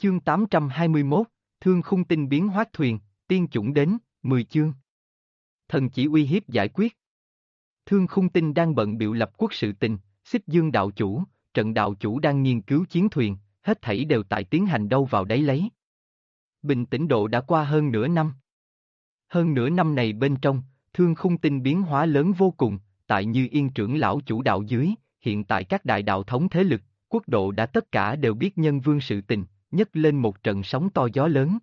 Chương 821, Thương Khung Tinh biến hóa thuyền, tiên chủng đến, 10 chương. Thần chỉ uy hiếp giải quyết. Thương Khung Tinh đang bận bịu lập quốc sự tình, Xích Dương đạo chủ, Trận đạo chủ đang nghiên cứu chiến thuyền, hết thảy đều tại tiến hành đâu vào đấy lấy. Bình tĩnh độ đã qua hơn nửa năm. Hơn nửa năm này bên trong, Thương Khung Tinh biến hóa lớn vô cùng, tại Như Yên trưởng lão chủ đạo dưới, hiện tại các đại đạo thống thế lực, quốc độ đã tất cả đều biết Nhân Vương sự tình, nhấc lên một trận sóng to gió lớn.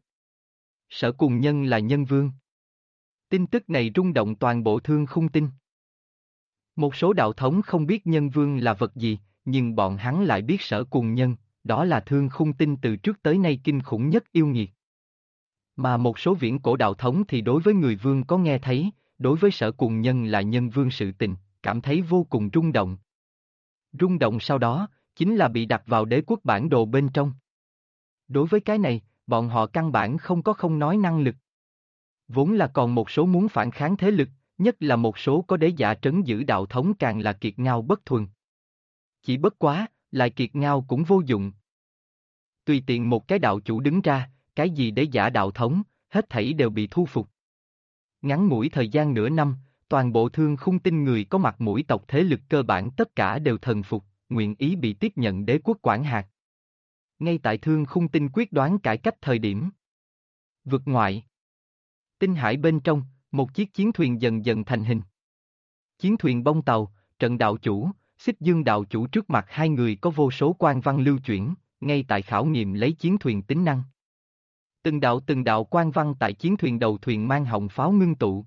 Sở Cùng Nhân là Nhân Vương. Tin tức này rung động toàn bộ Thương Khung Tinh. Một số đạo thống không biết Nhân Vương là vật gì, nhưng bọn hắn lại biết Sở Cùng Nhân, đó là Thương Khung Tinh từ trước tới nay kinh khủng nhất yêu nghiệt. Mà một số viễn cổ đạo thống thì đối với người Vương có nghe thấy, đối với Sở Cùng Nhân là Nhân Vương sự tình, cảm thấy vô cùng rung động. Rung động sau đó, chính là bị đặt vào đế quốc bản đồ bên trong. Đối với cái này, bọn họ căn bản không nói năng lực. Vốn là còn một số muốn phản kháng thế lực, nhất là một số có đế giả trấn giữ đạo thống càng là kiệt ngao bất thuần. Chỉ bất quá, lại kiệt ngao cũng vô dụng. Tùy tiện một cái đạo chủ đứng ra, cái gì đế giả đạo thống, hết thảy đều bị thu phục. Ngắn ngủi thời gian nửa năm, toàn bộ Thương Khung Tinh người có mặt mũi tộc thế lực cơ bản tất cả đều thần phục, nguyện ý bị tiếp nhận đế quốc quản hạt. Ngay tại Thương Khung Tinh quyết đoán cải cách thời điểm. Vực ngoại. Tinh hải bên trong, một chiếc chiến thuyền dần dần thành hình. Chiến thuyền bông tàu, Trận đạo chủ, Xích Dương đạo chủ trước mặt hai người có vô số quan văn lưu chuyển, ngay tại khảo nghiệm lấy chiến thuyền tính năng. Từng đạo quan văn tại chiến thuyền đầu thuyền mang hồng pháo ngưng tụ.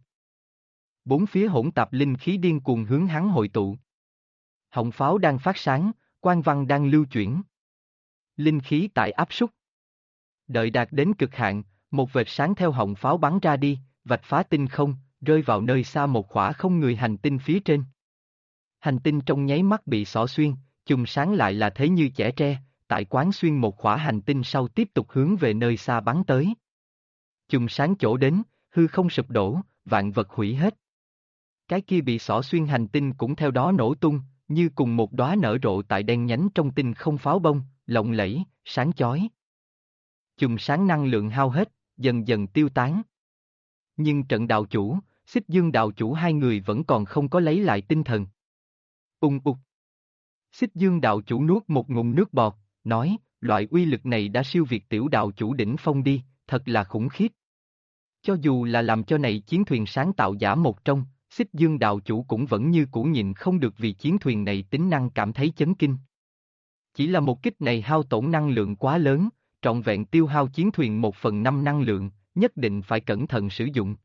Bốn phía hỗn tạp linh khí điên cuồng hướng hắn hội tụ. Hồng pháo đang phát sáng, quan văn đang lưu chuyển. Linh khí tại áp súc. Đợi đạt đến cực hạn, một vệt sáng theo hồng pháo bắn ra đi, vạch phá tinh không, rơi vào nơi xa một khỏa không người hành tinh phía trên. Hành tinh trong nháy mắt bị xỏ xuyên, chùm sáng lại là thế như chẻ tre, tại quán xuyên một khỏa hành tinh sau tiếp tục hướng về nơi xa bắn tới. Chùm sáng chỗ đến, hư không sụp đổ, vạn vật hủy hết. Cái kia bị xỏ xuyên hành tinh cũng theo đó nổ tung, như cùng một đóa nở rộ tại đen nhánh trong tinh không pháo bông, lộng lẫy, sáng chói. Chùm sáng năng lượng hao hết, dần dần tiêu tán. Nhưng Trận đạo chủ, Xích Dương đạo chủ hai người vẫn còn không có lấy lại tinh thần. Ung ục. Xích Dương đạo chủ nuốt một ngụm nước bọt, nói, loại uy lực này đã siêu việt tiểu đạo chủ đỉnh phong đi, thật là khủng khiếp. Cho dù là làm cho này chiến thuyền sáng tạo giả một trong, Xích Dương đạo chủ cũng vẫn như cũ nhịn không được vì chiến thuyền này tính năng cảm thấy chấn kinh. Chỉ là một kích này hao tổn năng lượng quá lớn, trọn vẹn tiêu hao chiến thuyền 1/5 năng lượng, nhất định phải cẩn thận sử dụng.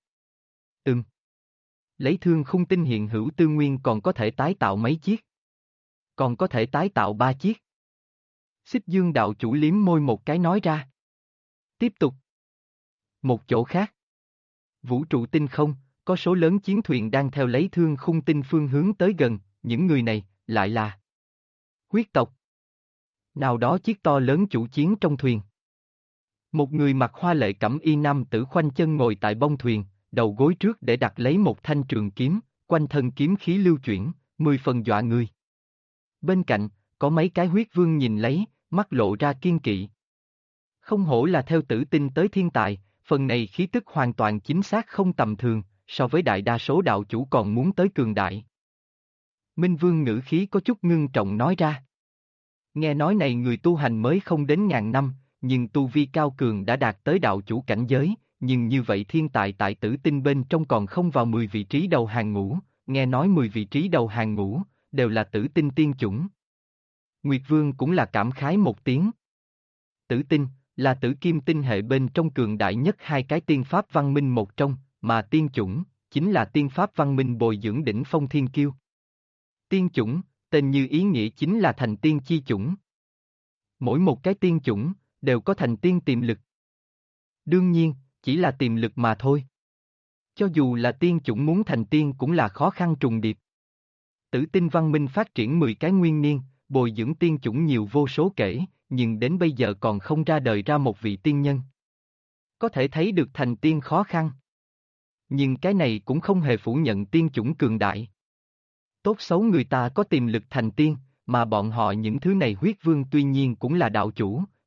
Lấy Thương Khung Tinh hiện hữu tư nguyên còn có thể tái tạo mấy chiếc. Còn có thể tái tạo 3 chiếc. Xích Dương đạo chủ liếm môi một cái nói ra. Tiếp tục. Một chỗ khác. Vũ trụ tinh không, có số lớn chiến thuyền đang theo lấy Thương Khung Tinh phương hướng tới gần, những người này, lại là huyết tộc. Nào đó chiếc to lớn chủ chiến trong thuyền. Một người mặc hoa lệ cẩm y nam tử khoanh chân ngồi tại bông thuyền, đầu gối trước để đặt lấy một thanh trường kiếm, quanh thân kiếm khí lưu chuyển, 10 phần dọa người. Bên cạnh, có mấy cái huyết vương nhìn lấy, mắt lộ ra kiên kỵ. Không hổ là theo Tử Tinh tới thiên tài, phần này khí tức hoàn toàn chính xác không tầm thường, so với đại đa số đạo chủ còn muốn tới cường đại. Minh Vương ngữ khí có chút ngưng trọng nói ra. Nghe nói này người tu hành mới không đến 1000 năm, nhưng tu vi cao cường đã đạt tới đạo chủ cảnh giới, nhưng như vậy thiên tài tại Tử Tinh bên trong còn không vào 10 vị trí đầu hàng ngũ, nghe nói 10 vị trí đầu hàng ngũ, đều là Tử Tinh tiên chủng. Nguyệt Vương cũng là cảm khái một tiếng. Tử Tinh, là Tử Kim tinh hệ bên trong cường đại nhất hai cái tiên pháp văn minh một trong, mà tiên chủng, chính là tiên pháp văn minh bồi dưỡng đỉnh phong thiên kiêu. Tiên chủng, tên như ý nghĩa chính là thành tiên chi chủng. Mỗi một cái tiên chủng, đều có thành tiên tiềm lực. Đương nhiên, chỉ là tiềm lực mà thôi. Cho dù là tiên chủng muốn thành tiên cũng là khó khăn trùng điệp. Tử Tinh văn minh phát triển 10 cái nguyên niên, bồi dưỡng tiên chủng nhiều vô số kể, nhưng đến bây giờ còn không ra đời ra một vị tiên nhân. Có thể thấy được thành tiên khó khăn. Nhưng cái này cũng không hề phủ nhận tiên chủng cường đại. Tốt xấu người ta có tiềm lực thành tiên, mà bọn họ những thứ này huyết vương tuy nhiên cũng là đạo chủ,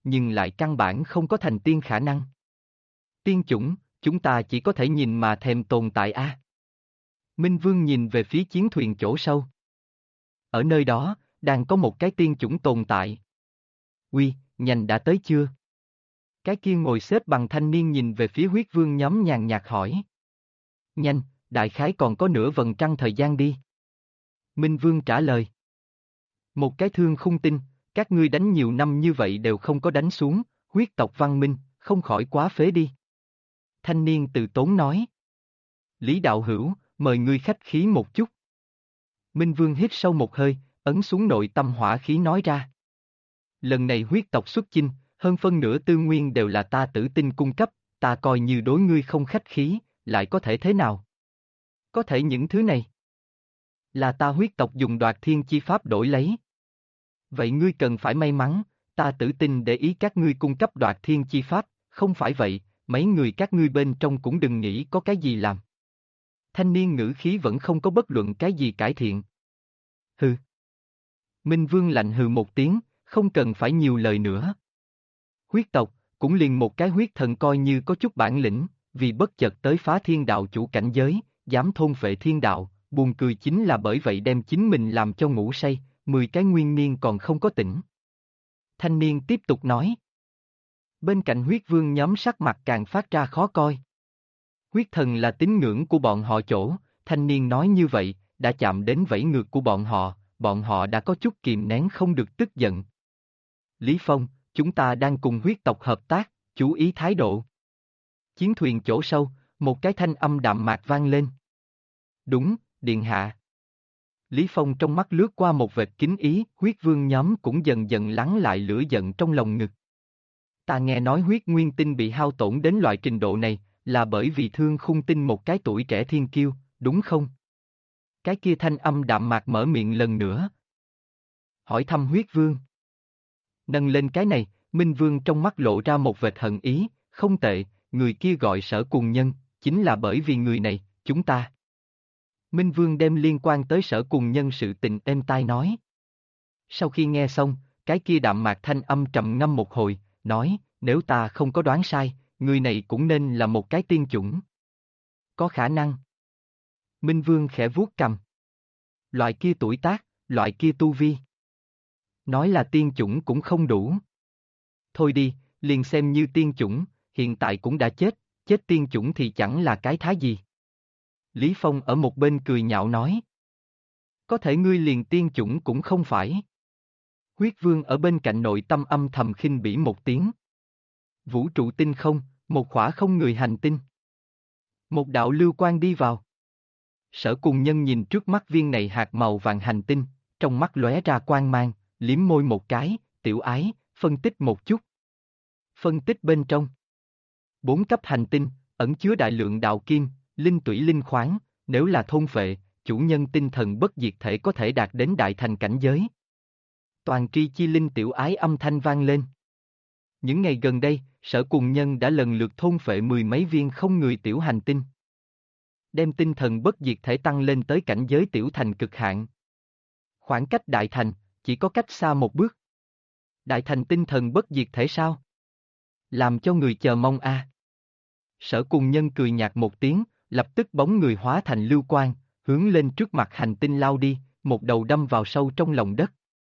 nhưng lại căn bản không có thành tiên khả năng. Tiên chủng, chúng ta chỉ có thể nhìn mà thèm tồn tại a. Minh Vương nhìn về phía chiến thuyền chỗ sâu. Ở nơi đó, đang có một cái tiên chủng tồn tại. Uy, nhanh đã tới chưa? Cái kia ngồi xếp bằng thanh niên nhìn về phía huyết vương nhóm nhàn nhạt hỏi. Nhanh, đại khái còn có nửa vầng trăng thời gian đi. Minh Vương trả lời. Một cái thương khung tinh, các ngươi đánh nhiều năm như vậy đều không có đánh xuống, huyết tộc văn minh, không khỏi quá phế đi. Thanh niên từ tốn nói. Lý đạo hữu, mời ngươi khách khí một chút. Minh Vương hít sâu một hơi, ấn xuống nội tâm hỏa khí nói ra. Lần này huyết tộc xuất chinh, hơn phân nửa tư nguyên đều là ta Tử Tinh cung cấp, ta coi như đối ngươi không khách khí, lại có thể thế nào? Có thể những thứ này là ta huyết tộc dùng đoạt thiên chi pháp đổi lấy. Vậy ngươi cần phải may mắn, ta Tử Tinh để ý các ngươi cung cấp đoạt thiên chi pháp, không phải vậy, mấy người các ngươi bên trong cũng đừng nghĩ có cái gì làm. Thanh niên ngữ khí vẫn không có bất luận cái gì cải thiện. Hừ. Minh Vương lạnh hừ một tiếng, không cần phải nhiều lời nữa. Huyết tộc, cũng liền một cái huyết thần coi như có chút bản lĩnh, vì bất chợt tới phá thiên đạo chủ cảnh giới, dám thôn phệ thiên đạo, buồn cười chính là bởi vậy đem chính mình làm cho ngủ say, 10 cái nguyên niên còn không có tỉnh. Thanh niên tiếp tục nói. Bên cạnh huyết vương nhóm sắc mặt càng phát ra khó coi. Huyết thần là tín ngưỡng của bọn họ chỗ, thanh niên nói như vậy, đã chạm đến vảy ngược của bọn họ đã có chút kìm nén không được tức giận. Lý Phong, chúng ta đang cùng huyết tộc hợp tác, chú ý thái độ. Chiến thuyền chỗ sâu, một cái thanh âm đạm mạc vang lên. Đúng, điện hạ. Lý Phong trong mắt lướt qua một vệt kính ý, huyết vương nhóm cũng dần dần lắng lại lửa giận trong lòng ngực. Ta nghe nói huyết nguyên tinh bị hao tổn đến loại trình độ này, là bởi vì thương khung tinh một cái tuổi trẻ thiên kiêu, đúng không? Cái kia thanh âm đạm mạc mở miệng lần nữa. Hỏi thăm huyết vương. Nâng lên cái này, Minh Vương trong mắt lộ ra một vệt hận ý, không tệ, người kia gọi Sở Cùng Nhân, chính là bởi vì người này, chúng ta. Minh Vương đem liên quan tới Sở Cùng Nhân sự tình êm tai nói. Sau khi nghe xong, cái kia đạm mạc thanh âm trầm ngâm một hồi, nói, nếu ta không có đoán sai, người này cũng nên là một cái tiên chủng. Có khả năng. Minh Vương khẽ vuốt cằm. Loại kia tuổi tác, loại kia tu vi. Nói là tiên chủng cũng không đủ. Thôi đi, liền xem như tiên chủng, hiện tại cũng đã chết, chết tiên chủng thì chẳng là cái thá gì. Lý Phong ở một bên cười nhạo nói. Có thể ngươi liền tiên chủng cũng không phải. Huyết Vương ở bên cạnh nội tâm âm thầm khinh bỉ một tiếng. Vũ trụ tinh không, một khỏa không người hành tinh. Một đạo lưu quang đi vào. Sở Cùng Nhân nhìn trước mắt viên này hạt màu vàng hành tinh, trong mắt lóe ra quang mang, liếm môi một cái, tiểu ái, phân tích một chút. Phân tích bên trong. 4 cấp hành tinh, ẩn chứa đại lượng đạo kim, linh tủy linh khoáng, nếu là thôn phệ, chủ nhân tinh thần bất diệt thể có thể đạt đến đại thành cảnh giới. Toàn tri chi linh tiểu ái âm thanh vang lên. Những ngày gần đây, Sở Cùng Nhân đã lần lượt thôn phệ 10 mấy viên không người tiểu hành tinh. Đem tinh thần bất diệt thể tăng lên tới cảnh giới tiểu thành cực hạn. Khoảng cách đại thành, chỉ có cách xa một bước. Đại thành tinh thần bất diệt thể sao? Làm cho người chờ mong a. Sở Cùng Nhân cười nhạt một tiếng, lập tức bóng người hóa thành lưu quang, hướng lên trước mặt hành tinh lao đi, một đầu đâm vào sâu trong lòng đất.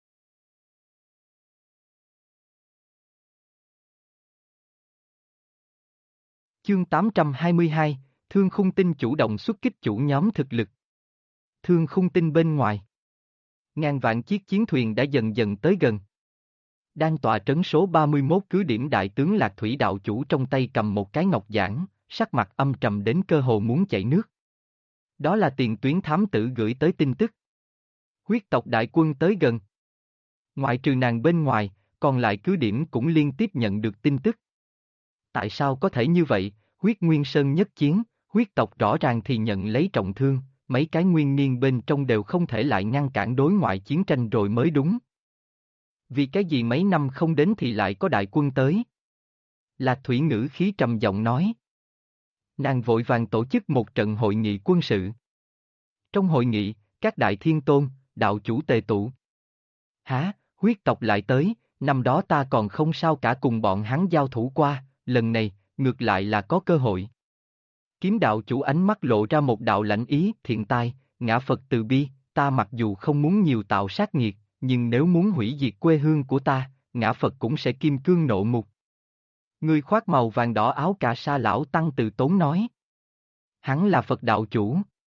Chương 822, Thương Khung Tinh chủ động xuất kích chủ nhóm thực lực. Thương Khung Tinh bên ngoài. Ngàn vạn chiếc chiến thuyền đã dần dần tới gần. Đang tọa trấn số 31 cứ điểm đại tướng Lạc Thủy đạo chủ trong tay cầm một cái ngọc giản, sắc mặt âm trầm đến cơ hồ muốn chảy nước. Đó là tiền tuyến thám tử gửi tới tin tức. Huyết tộc đại quân tới gần. Ngoại trừ nàng bên ngoài, còn lại cứ điểm cũng liên tiếp nhận được tin tức. Tại sao có thể như vậy? Huyết Nguyên Sơn nhất chiến, huyết tộc rõ ràng thì nhận lấy trọng thương, mấy cái nguyên niên bên trong đều không thể lại ngăn cản đối ngoại chiến tranh rồi mới đúng. Vì cái gì mấy năm không đến thì lại có đại quân tới? Lạc Thủy ngữ khí trầm giọng nói. Nàng vội vàng tổ chức một trận hội nghị quân sự. Trong hội nghị, các đại thiên tôn, đạo chủ tề tụ. Hả, huyết tộc lại tới, năm đó ta còn không sao cả cùng bọn hắn giao thủ qua, lần này, ngược lại là có cơ hội. Kiếm đạo chủ ánh mắt lộ ra một đạo lạnh ý, thiện tai, ngã Phật từ bi, ta mặc dù không muốn nhiều tạo sát nghiệt, nhưng nếu muốn hủy diệt quê hương của ta, ngã Phật cũng sẽ kim cương nộ mục. Người khoác màu vàng đỏ áo cà sa lão tăng từ tốn nói. Hắn là Phật đạo chủ.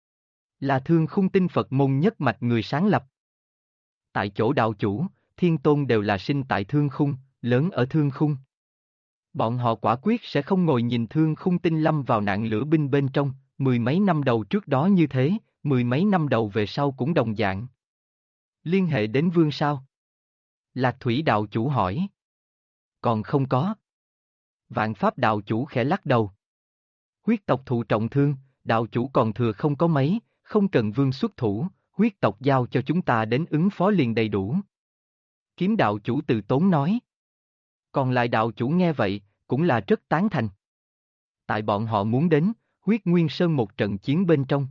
Là Thương Khung Tinh Phật môn nhất mạch người sáng lập. Tại chỗ đạo chủ, Thiên Tôn đều là sinh tại Thương Khung, lớn ở Thương Khung. Bọn họ quả quyết sẽ không ngồi nhìn Thương Khung Tinh lâm vào nạn lửa binh bên trong, mười mấy năm đầu trước đó như thế, mười mấy năm đầu về sau cũng đồng dạng. Liên hệ đến vương sao? Lạc Thủy đạo chủ hỏi. Còn không có. Vạn Pháp đạo chủ khẽ lắc đầu. Huyết tộc thụ trọng thương, đạo chủ còn thừa không có mấy, không cần vương xuất thủ, huyết tộc giao cho chúng ta đến ứng phó liền đầy đủ. Kiếm đạo chủ từ tốn nói. Còn lại đạo chủ nghe vậy, cũng là rất tán thành. Tại bọn họ muốn đến, huyết nguyên sơn một trận chiến bên trong.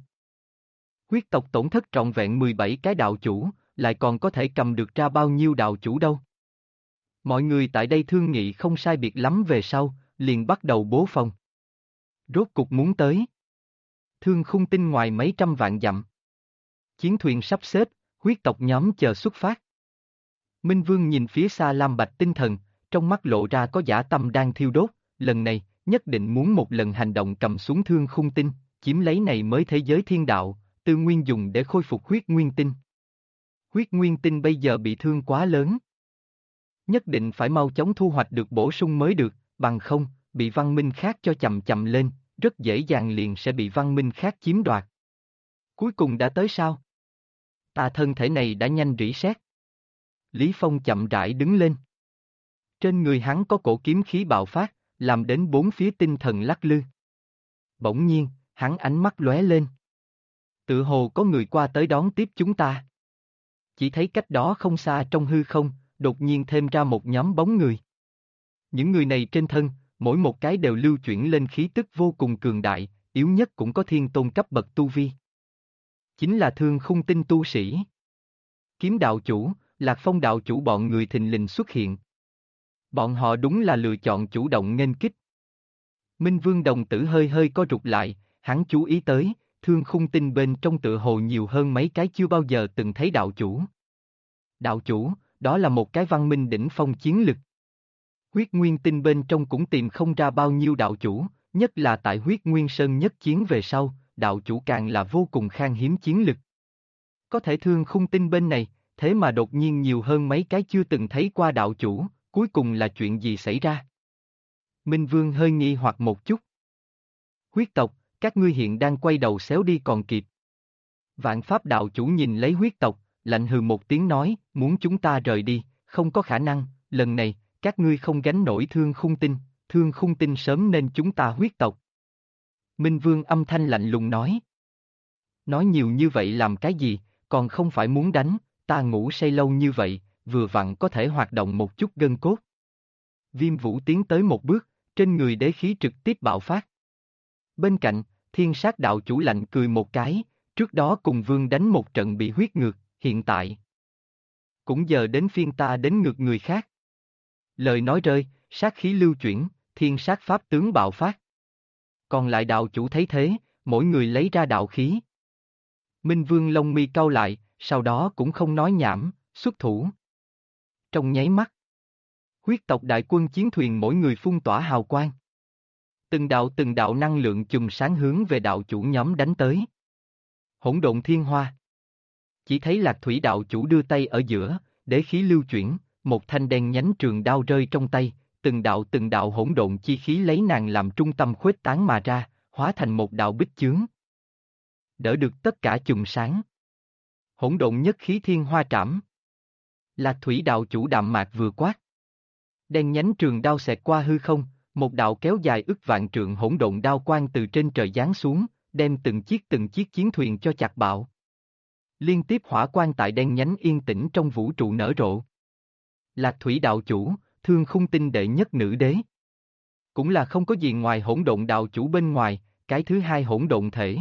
Huyết tộc tổn thất trọn vẹn 17 cái đạo chủ, lại còn có thể cầm được ra bao nhiêu đạo chủ đâu. Mọi người tại đây thương nghị không sai biệt lắm về sau, liền bắt đầu bố phòng. Rốt cục muốn tới. Thương Khung Tinh ngoài mấy trăm vạn dặm. Chiến thuyền sắp xếp, huyết tộc nhóm chờ xuất phát. Minh Vương nhìn phía xa lam bạch tinh thần, trong mắt lộ ra có dã tâm đang thiêu đốt, lần này, nhất định muốn một lần hành động cầm xuống Thương Khung Tinh, chiếm lấy này mới thế giới thiên đạo, tư nguyên dùng để khôi phục huyết nguyên tinh. Huyết nguyên tinh bây giờ bị thương quá lớn. Nhất định phải mau chóng thu hoạch được bổ sung mới được, bằng không, bị văn minh khác cho chậm chậm lên, rất dễ dàng liền sẽ bị văn minh khác chiếm đoạt. Cuối cùng đã tới sao? Ta thân thể này đã nhanh rỉ sét. Lý Phong chậm rãi đứng lên. Trên người hắn có cổ kiếm khí bạo phát, làm đến bốn phía tinh thần lắc lư. Bỗng nhiên, hắn ánh mắt lóe lên. Tự hồ có người qua tới đón tiếp chúng ta. Chỉ thấy cách đó không xa trong hư không, đột nhiên thêm ra một nhóm bóng người. Những người này trên thân, mỗi một cái đều lưu chuyển lên khí tức vô cùng cường đại, yếu nhất cũng có thiên tôn cấp bậc tu vi. Chính là Thương Khung Tinh tu sĩ. Kiếm đạo chủ, Lạc Phong đạo chủ bọn người thình lình xuất hiện. Bọn họ đúng là lựa chọn chủ động nghênh kích. Minh Vương đồng tử hơi hơi co rụt lại, hắn chú ý tới, Thương Khung Tinh bên trong tựa hồ nhiều hơn mấy cái chưa bao giờ từng thấy đạo chủ. Đạo chủ, đó là một cái văn minh đỉnh phong chiến lực. Huyết Nguyên Tinh bên trong cũng tìm không ra bao nhiêu đạo chủ, nhất là tại Huyết Nguyên Sơn nhất chiến về sau, đạo chủ càng là vô cùng khan hiếm chiến lực. Có thể Thương Khung Tinh bên này, thế mà đột nhiên nhiều hơn mấy cái chưa từng thấy qua đạo chủ, cuối cùng là chuyện gì xảy ra? Minh Vương hơi nghi hoặc một chút. Huyết tộc, các ngươi hiện đang quay đầu xéo đi còn kịp. Vạn Pháp đạo chủ nhìn lấy huyết tộc, lạnh hừ một tiếng nói, muốn chúng ta rời đi, không có khả năng, lần này, các ngươi không gánh nổi Thương Khung Tinh sớm nên chúng ta huyết tộc. Minh Vương âm thanh lạnh lùng nói. Nói nhiều như vậy làm cái gì, còn không phải muốn đánh, ta ngủ say lâu như vậy, vừa vặn có thể hoạt động một chút gân cốt. Viêm Vũ tiến tới một bước, trên người đế khí trực tiếp bạo phát. Bên cạnh, Thiên Sát đạo chủ lạnh cười một cái, trước đó cùng Vương đánh một trận bị huyết ngược, hiện tại. Cũng giờ đến phiên ta đến ngược người khác. Lời nói rơi, sát khí lưu chuyển, Thiên Sát pháp tướng bạo phát. Còn lại đạo chủ thấy thế, mỗi người lấy ra đạo khí. Minh Vương lông mi cau lại, sau đó cũng không nói nhảm, xuất thủ. Trong nháy mắt, huyết tộc đại quân chiến thuyền mỗi người phun tỏa hào quang. Từng đạo năng lượng chùm sáng hướng về đạo chủ nhóm đánh tới. Hỗn độn thiên hoa. Chỉ thấy Lạc Thủy đạo chủ đưa tay ở giữa, đế khí lưu chuyển, một thanh đen nhánh trường đao rơi trong tay, từng đạo hỗn độn chi khí lấy nàng làm trung tâm khuếch tán mà ra, hóa thành một đạo bích chướng. Đỡ được tất cả chùm sáng. Hỗn độn nhất khí thiên hoa trảm. Lạc Thủy đạo chủ đạm mạc vừa quát. Đen nhánh trường đao xẹt qua hư không, một đạo kéo dài ức vạn trượng hỗn độn đao quang từ trên trời giáng xuống, đem từng chiếc chiến thuyền cho chặt bạo. Liên tiếp hỏa quang tại đen nhánh yên tĩnh trong vũ trụ nở rộ. Lạc Thủy đạo chủ, Thương Khung Tinh đệ nhất nữ đế. Cũng là không có gì ngoài hỗn độn đạo chủ bên ngoài, cái thứ hai hỗn độn thể.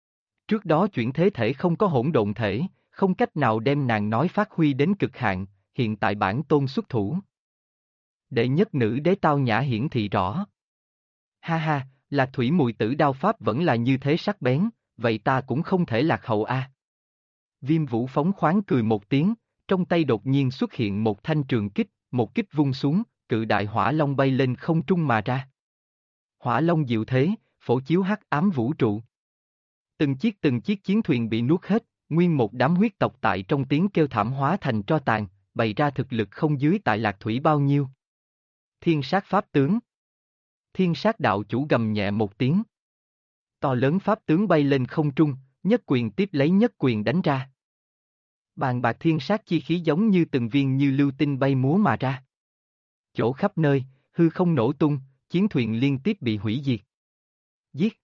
Trước đó chuyển thế thể không có hỗn độn thể, không cách nào đem nàng nói phát huy đến cực hạn, hiện tại bản tôn xuất thủ. Đệ nhất nữ đế tao nhã hiển thị rõ. Ha ha, Lạc Thủy mùi tử đao pháp vẫn là như thế sắc bén, vậy ta cũng không thể lạc hậu a. Viêm Vũ phóng khoáng cười một tiếng, trong tay đột nhiên xuất hiện một thanh trường kích, một kích vung xuống, cự đại hỏa long bay lên không trung mà ra. Hỏa long diệu thế, phổ chiếu hắc ám vũ trụ. Từng chiếc chiến thuyền bị nuốt hết, nguyên một đám huyết tộc tại trong tiếng kêu thảm hóa thành tro tàn, bày ra thực lực không dưới tại Lạc Thủy bao nhiêu. Thiên sát pháp tướng. Thiên sát đạo chủ gầm nhẹ một tiếng. To lớn pháp tướng bay lên không trung, nhất quyền tiếp lấy nhất quyền đánh ra. Bàn bạc thiên sát chi khí giống như từng viên như lưu tinh bay múa mà ra. Chỗ khắp nơi, hư không nổ tung, chiến thuyền liên tiếp bị hủy diệt. Giết!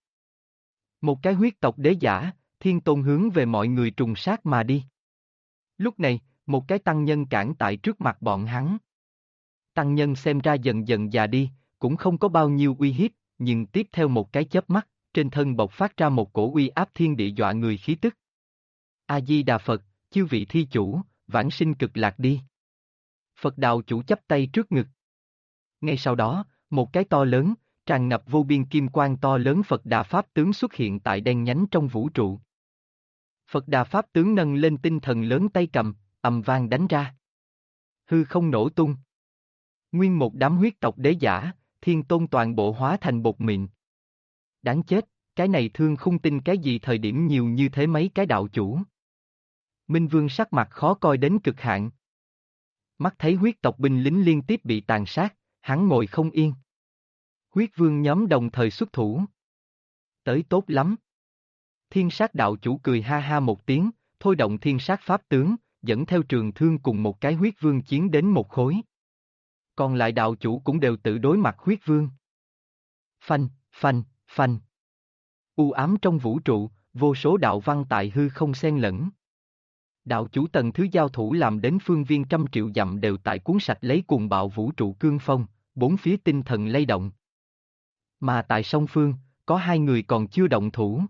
Một cái huyết tộc đế giả, thiên tôn hướng về mọi người trùng sát mà đi. Lúc này, một cái tăng nhân cản tại trước mặt bọn hắn. Tăng nhân xem ra dần dần già đi, cũng không có bao nhiêu uy hiếp, nhưng tiếp theo một cái chớp mắt, trên thân bộc phát ra một cổ uy áp thiên địa dọa người khí tức. A-di-đà Phật, chư vị thi chủ, vãng sinh cực lạc đi. Phật đạo chủ chắp tay trước ngực. Ngay sau đó, một cái to lớn, tràn ngập vô biên kim quang to lớn Phật Đà Pháp tướng xuất hiện tại đen nhánh trong vũ trụ. Phật Đà Pháp tướng nâng lên tinh thần lớn tay cầm, ầm vang đánh ra. Hư không nổ tung. Nguyên một đám huyết tộc đế giả, thiên tôn toàn bộ hóa thành bột mịn. Đáng chết, cái này Thương Khung Tinh cái gì thời điểm nhiều như thế mấy cái đạo chủ. Minh Vương sắc mặt khó coi đến cực hạn. Mắt thấy huyết tộc binh lính liên tiếp bị tàn sát, hắn ngồi không yên. Huyết vương nhóm đồng thời xuất thủ. Tới tốt lắm. Thiên sát đạo chủ cười ha ha một tiếng, thôi động thiên sát pháp tướng, dẫn theo trường thương cùng một cái huyết vương chiến đến một khối. Còn lại đạo chủ cũng đều tự đối mặt huyết vương. Phanh, phanh, phanh. U ám trong vũ trụ, vô số đạo văn tại hư không xen lẫn. Đạo chủ tầng thứ giao thủ làm đến phương viên trăm triệu dặm đều tại cuốn sạch lấy cuồng bạo vũ trụ cương phong, bốn phía tinh thần lay động. Mà tại song phương, có hai người còn chưa động thủ.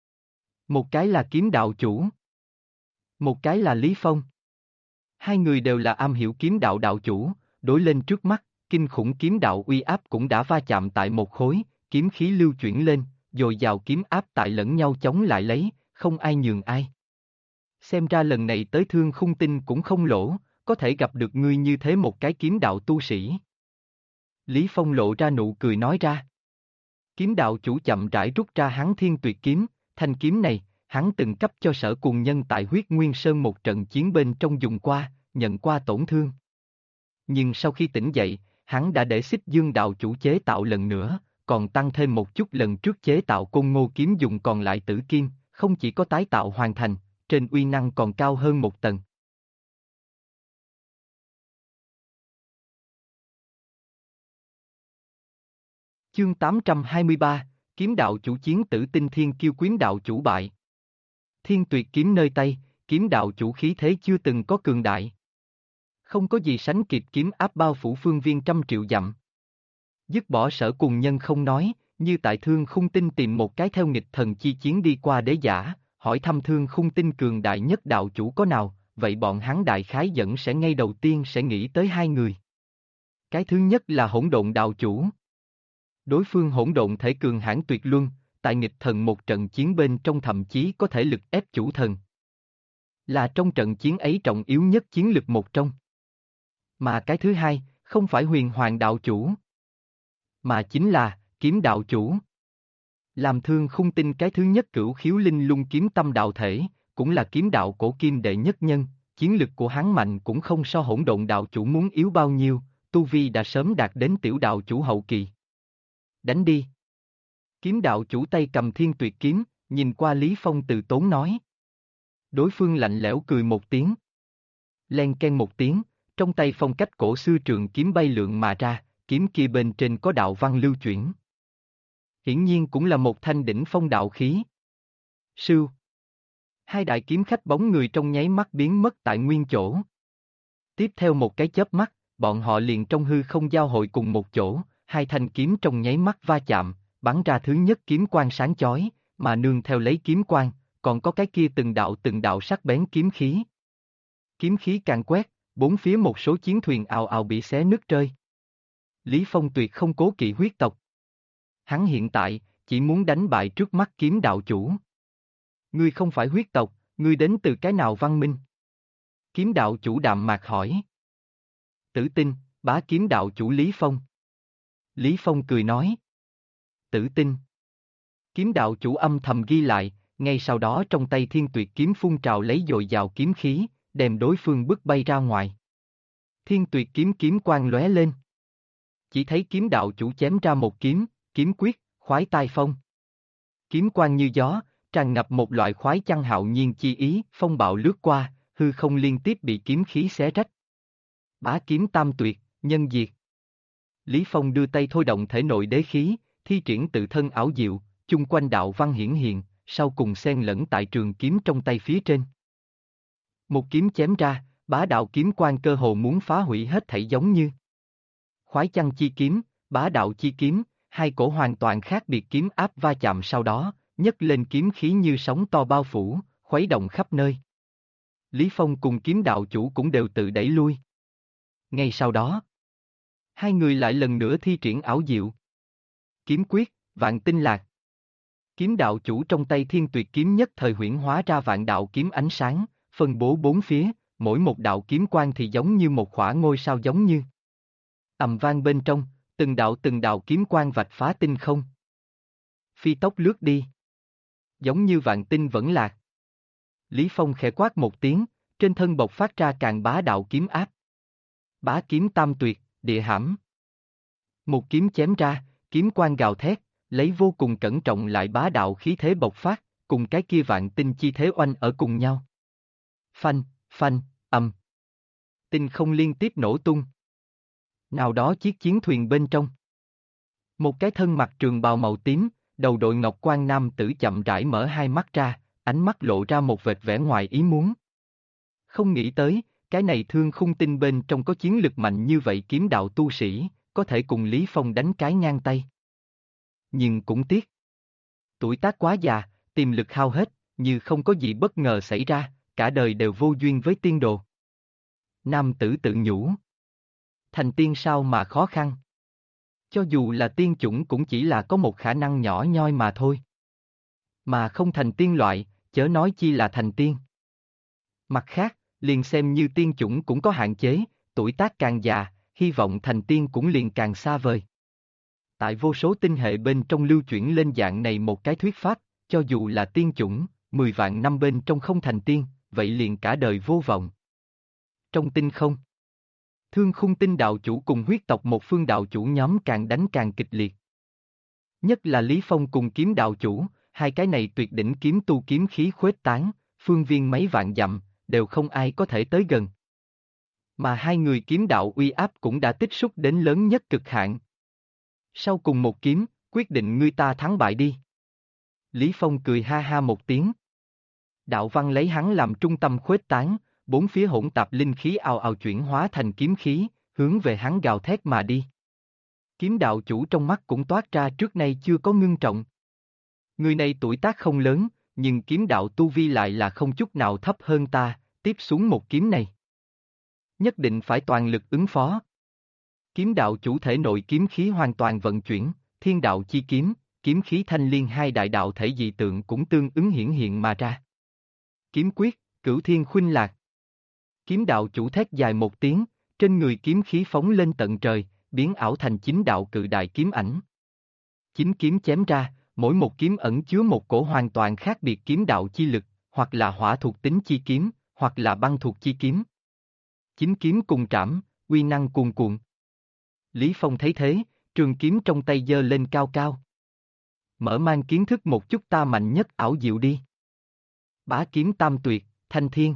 Một cái là kiếm đạo chủ. Một cái là Lý Phong. Hai người đều là am hiểu kiếm đạo đạo chủ, đối lên trước mắt, kinh khủng kiếm đạo uy áp cũng đã va chạm tại một khối, kiếm khí lưu chuyển lên, dồi dào kiếm áp tại lẫn nhau chống lại lấy, không ai nhường ai. Xem ra lần này tới Thương Khung Tinh cũng không lỗ, có thể gặp được ngươi như thế một cái kiếm đạo tu sĩ. Lý Phong lộ ra nụ cười nói ra. Kiếm đạo chủ chậm rãi rút ra hắn thiên tuyệt kiếm, thanh kiếm này, hắn từng cấp cho Sở Cuồng Nhân tại Huyết Nguyên Sơn một trận chiến bên trong dùng qua, nhận qua tổn thương. Nhưng sau khi tỉnh dậy, hắn đã để Xích Dương đạo chủ chế tạo lần nữa, còn tăng thêm một chút lần trước chế tạo Côn Ngô kiếm dùng còn lại tử kim, không chỉ có tái tạo hoàn thành, trên uy năng còn cao hơn một tầng. Chương 823, kiếm đạo chủ chiến tử Tinh Thiên Kiêu Quyến đạo chủ bại. Thiên tuyệt kiếm nơi tay, kiếm đạo chủ khí thế chưa từng có cường đại. Không có gì sánh kịp kiếm áp bao phủ phương viên trăm triệu dặm. Dứt bỏ Sở Cuồng Nhân không nói, như tại Thương Khung Tinh tìm một cái theo nghịch thần chi chiến đi qua đế giả, hỏi thăm Thương Khung Tinh cường đại nhất đạo chủ có nào, vậy bọn hắn đại khái dẫn sẽ ngay đầu tiên sẽ nghĩ tới hai người. Cái thứ nhất là Hỗn Độn đạo chủ. Đối phương hỗn độn thể cường hãn tuyệt luân, tại nghịch thần một trận chiến bên trong thậm chí có thể lực ép chủ thần. Là trong trận chiến ấy trọng yếu nhất chiến lực một trong. Mà cái thứ hai, không phải Huyền Hoàng đạo chủ, mà chính là kiếm đạo chủ. Làm Thương Khung Tinh cái thứ nhất cửu khiếu linh lung kiếm tâm đạo thể, cũng là kiếm đạo cổ kim đệ nhất nhân, chiến lực của hắn mạnh cũng không so Hỗn Độn đạo chủ muốn yếu bao nhiêu, tu vi đã sớm đạt đến tiểu đạo chủ hậu kỳ. Đánh đi. Kiếm đạo chủ tay cầm thiên tuyệt kiếm, nhìn qua Lý Phong từ tốn nói. Đối phương lạnh lẽo cười một tiếng. Len ken một tiếng, trong tay phong cách cổ xưa trường kiếm bay lượn mà ra, kiếm kia bên trên có đạo văn lưu chuyển. Hiển nhiên cũng là một thanh đỉnh phong đạo khí. Sưu. Hai đại kiếm khách bóng người trong nháy mắt biến mất tại nguyên chỗ. Tiếp theo một cái chớp mắt, bọn họ liền trong hư không giao hội cùng một chỗ, hai thanh kiếm trong nháy mắt va chạm, bắn ra thứ nhất kiếm quang sáng chói, mà nương theo lấy kiếm quang, còn có cái kia từng đạo sắc bén kiếm khí. Kiếm khí càng quét, bốn phía một số chiến thuyền ào ào bị xé nứt rơi. Lý Phong tuyệt không cố kỵ huyết tộc. Hắn hiện tại, chỉ muốn đánh bại trước mắt kiếm đạo chủ. Ngươi không phải huyết tộc, ngươi đến từ cái nào văn minh? Kiếm đạo chủ đạm mạc hỏi. Tử Tinh, bá kiếm đạo chủ Lý Phong. Lý Phong cười nói. Tử Tinh. Kiếm đạo chủ âm thầm ghi lại, ngay sau đó trong tay Thiên Tuyệt kiếm phun trào lấy dồi dào kiếm khí, đem đối phương bức bay ra ngoài. Thiên Tuyệt kiếm kiếm quang lóe lên. Chỉ thấy kiếm đạo chủ chém ra một kiếm, kiếm quyết, khoái tai phong. Kiếm quang như gió, tràn ngập một loại khoái chăng hạo nhiên chi ý, phong bạo lướt qua, hư không liên tiếp bị kiếm khí xé rách. Bá kiếm tam tuyệt, nhân diệt. Lý Phong đưa tay thôi động thể nội đế khí, thi triển tự thân ảo diệu, chung quanh đạo văn hiển hiện, sau cùng xen lẫn tại trường kiếm trong tay phía trên. Một kiếm chém ra, bá đạo kiếm quang cơ hồ muốn phá hủy hết thảy giống như. Khoái chăng chi kiếm, bá đạo chi kiếm, hai cổ hoàn toàn khác biệt kiếm áp va chạm sau đó, nhấc lên kiếm khí như sóng to bao phủ, khuấy động khắp nơi. Lý Phong cùng kiếm đạo chủ cũng đều tự đẩy lui. Ngay sau đó, hai người lại lần nữa thi triển ảo diệu. Kiếm quyết, vạn tinh lạc. Kiếm đạo chủ trong tay Thiên Tuyệt kiếm nhất thời huyễn hóa ra vạn đạo kiếm ánh sáng, phân bố bốn phía, mỗi một đạo kiếm quang thì giống như một khỏa ngôi sao giống như. Ầm vang bên trong, từng đạo kiếm quang vạch phá tinh không. Phi tốc lướt đi. Giống như vạn tinh vẫn lạc. Lý Phong khẽ quát một tiếng, trên thân bộc phát ra càng bá đạo kiếm áp. Bá kiếm tam tuyệt, địa hãm. Một kiếm chém ra, kiếm quang gào thét, lấy vô cùng cẩn trọng lại bá đạo khí thế bộc phát, cùng cái kia vạn tinh chi thế oanh ở cùng nhau. Phanh, phanh, ầm. Tinh không liên tiếp nổ tung. Nào đó chiếc chiến thuyền bên trong. Một cái thân mặc trường bào màu tím, đầu đội ngọc quan nam tử chậm rãi mở hai mắt ra, ánh mắt lộ ra một vệt vẻ ngoài ý muốn. Không nghĩ tới, cái này Thương Khung Tinh bên trong có chiến lực mạnh như vậy kiếm đạo tu sĩ, có thể cùng Lý Phong đánh cái ngang tay. Nhưng cũng tiếc. Tuổi tác quá già, tiềm lực hao hết, như không có gì bất ngờ xảy ra, cả đời đều vô duyên với tiên đồ. Nam tử tự nhủ. Thành tiên sao mà khó khăn. Cho dù là tiên chủng cũng chỉ là có một khả năng nhỏ nhoi mà thôi. Mà không thành tiên loại, chớ nói chi là thành tiên. Mặt khác, liền xem như tiên chủng cũng có hạn chế, tuổi tác càng già, hy vọng thành tiên cũng liền càng xa vời. Tại vô số tinh hệ bên trong lưu chuyển lên dạng này một cái thuyết pháp, cho dù là tiên chủng, 10 vạn năm bên trong không thành tiên, vậy liền cả đời vô vọng. Trong tinh không, Thương Khung Tinh đạo chủ cùng huyết tộc một phương đạo chủ nhóm càng đánh càng kịch liệt. Nhất là Lý Phong cùng kiếm đạo chủ, hai cái này tuyệt đỉnh kiếm tu kiếm khí khuếch tán, phương viên mấy vạn dặm, đều không ai có thể tới gần. Mà hai người kiếm đạo uy áp cũng đã tích xúc đến lớn nhất cực hạn. Sau cùng một kiếm, quyết định ngươi ta thắng bại đi. Lý Phong cười ha ha một tiếng. Đạo văn lấy hắn làm trung tâm khuếch tán, bốn phía hỗn tạp linh khí ào ào chuyển hóa thành kiếm khí, hướng về hắn gào thét mà đi. Kiếm đạo chủ trong mắt cũng toát ra trước nay chưa có ngưng trọng. Người này tuổi tác không lớn, nhưng kiếm đạo tu vi lại là không chút nào thấp hơn ta, tiếp xuống một kiếm này. Nhất định phải toàn lực ứng phó. Kiếm đạo chủ thể nội kiếm khí hoàn toàn vận chuyển, thiên đạo chi kiếm, kiếm khí thanh liên hai đại đạo thể dị tượng cũng tương ứng hiển hiện mà ra. Kiếm quyết, cửu thiên khuynh lạc. Kiếm đạo chủ thét dài một tiếng, trên người kiếm khí phóng lên tận trời, biến ảo thành chính đạo cự đại kiếm ảnh. Chính kiếm chém ra, mỗi một kiếm ẩn chứa một cổ hoàn toàn khác biệt kiếm đạo chi lực, hoặc là hỏa thuộc tính chi kiếm, hoặc là băng thuộc chi kiếm. Chính kiếm cùng trảm, uy năng cuồn cuộn. Lý Phong thấy thế, trường kiếm trong tay giơ lên cao cao. Mở mang kiến thức một chút ta mạnh nhất ảo diệu đi. Bá kiếm tam tuyệt, thanh thiên.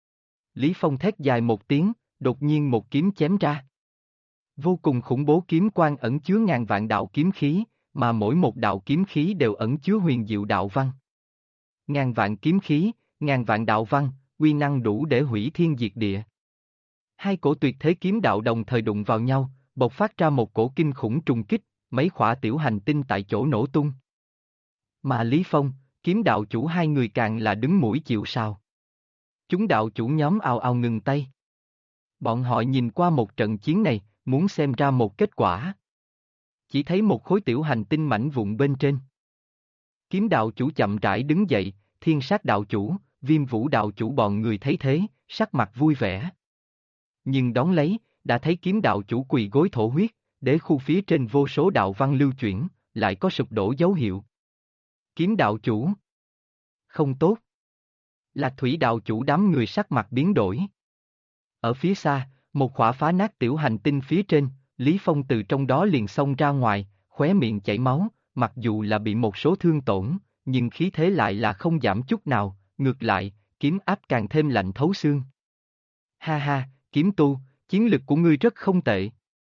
Lý Phong thét dài một tiếng, đột nhiên một kiếm chém ra. Vô cùng khủng bố kiếm quang ẩn chứa ngàn vạn đạo kiếm khí, mà mỗi một đạo kiếm khí đều ẩn chứa huyền diệu đạo văn. Ngàn vạn kiếm khí, ngàn vạn đạo văn, uy năng đủ để hủy thiên diệt địa. Hai cổ tuyệt thế kiếm đạo đồng thời đụng vào nhau, bộc phát ra một cổ kinh khủng trùng kích, mấy khỏa tiểu hành tinh tại chỗ nổ tung. Mà Lý Phong, kiếm đạo chủ hai người càng là đứng mũi chịu sào. Chúng đạo chủ nhóm ào ào ngừng tay. Bọn họ nhìn qua một trận chiến này, muốn xem ra một kết quả. Chỉ thấy một khối tiểu hành tinh mảnh vụn bên trên. Kiếm đạo chủ chậm rãi đứng dậy, thiên sát đạo chủ, viêm vũ đạo chủ bọn người thấy thế, sắc mặt vui vẻ. Nhưng đón lấy, đã thấy kiếm đạo chủ quỳ gối thổ huyết, đế khu phía trên vô số đạo văn lưu chuyển, lại có sụp đổ dấu hiệu. Kiếm đạo chủ. Không tốt. Lạc thủy đạo chủ đám người sắc mặt biến đổi. Ở phía xa, một khỏa phá nát tiểu hành tinh phía trên, Lý Phong từ trong đó liền xông ra ngoài, khóe miệng chảy máu, mặc dù là bị một số thương tổn, nhưng khí thế lại là không giảm chút nào, ngược lại, kiếm áp càng thêm lạnh thấu xương. Ha ha, kiếm tu, chiến lực của ngươi rất không tệ.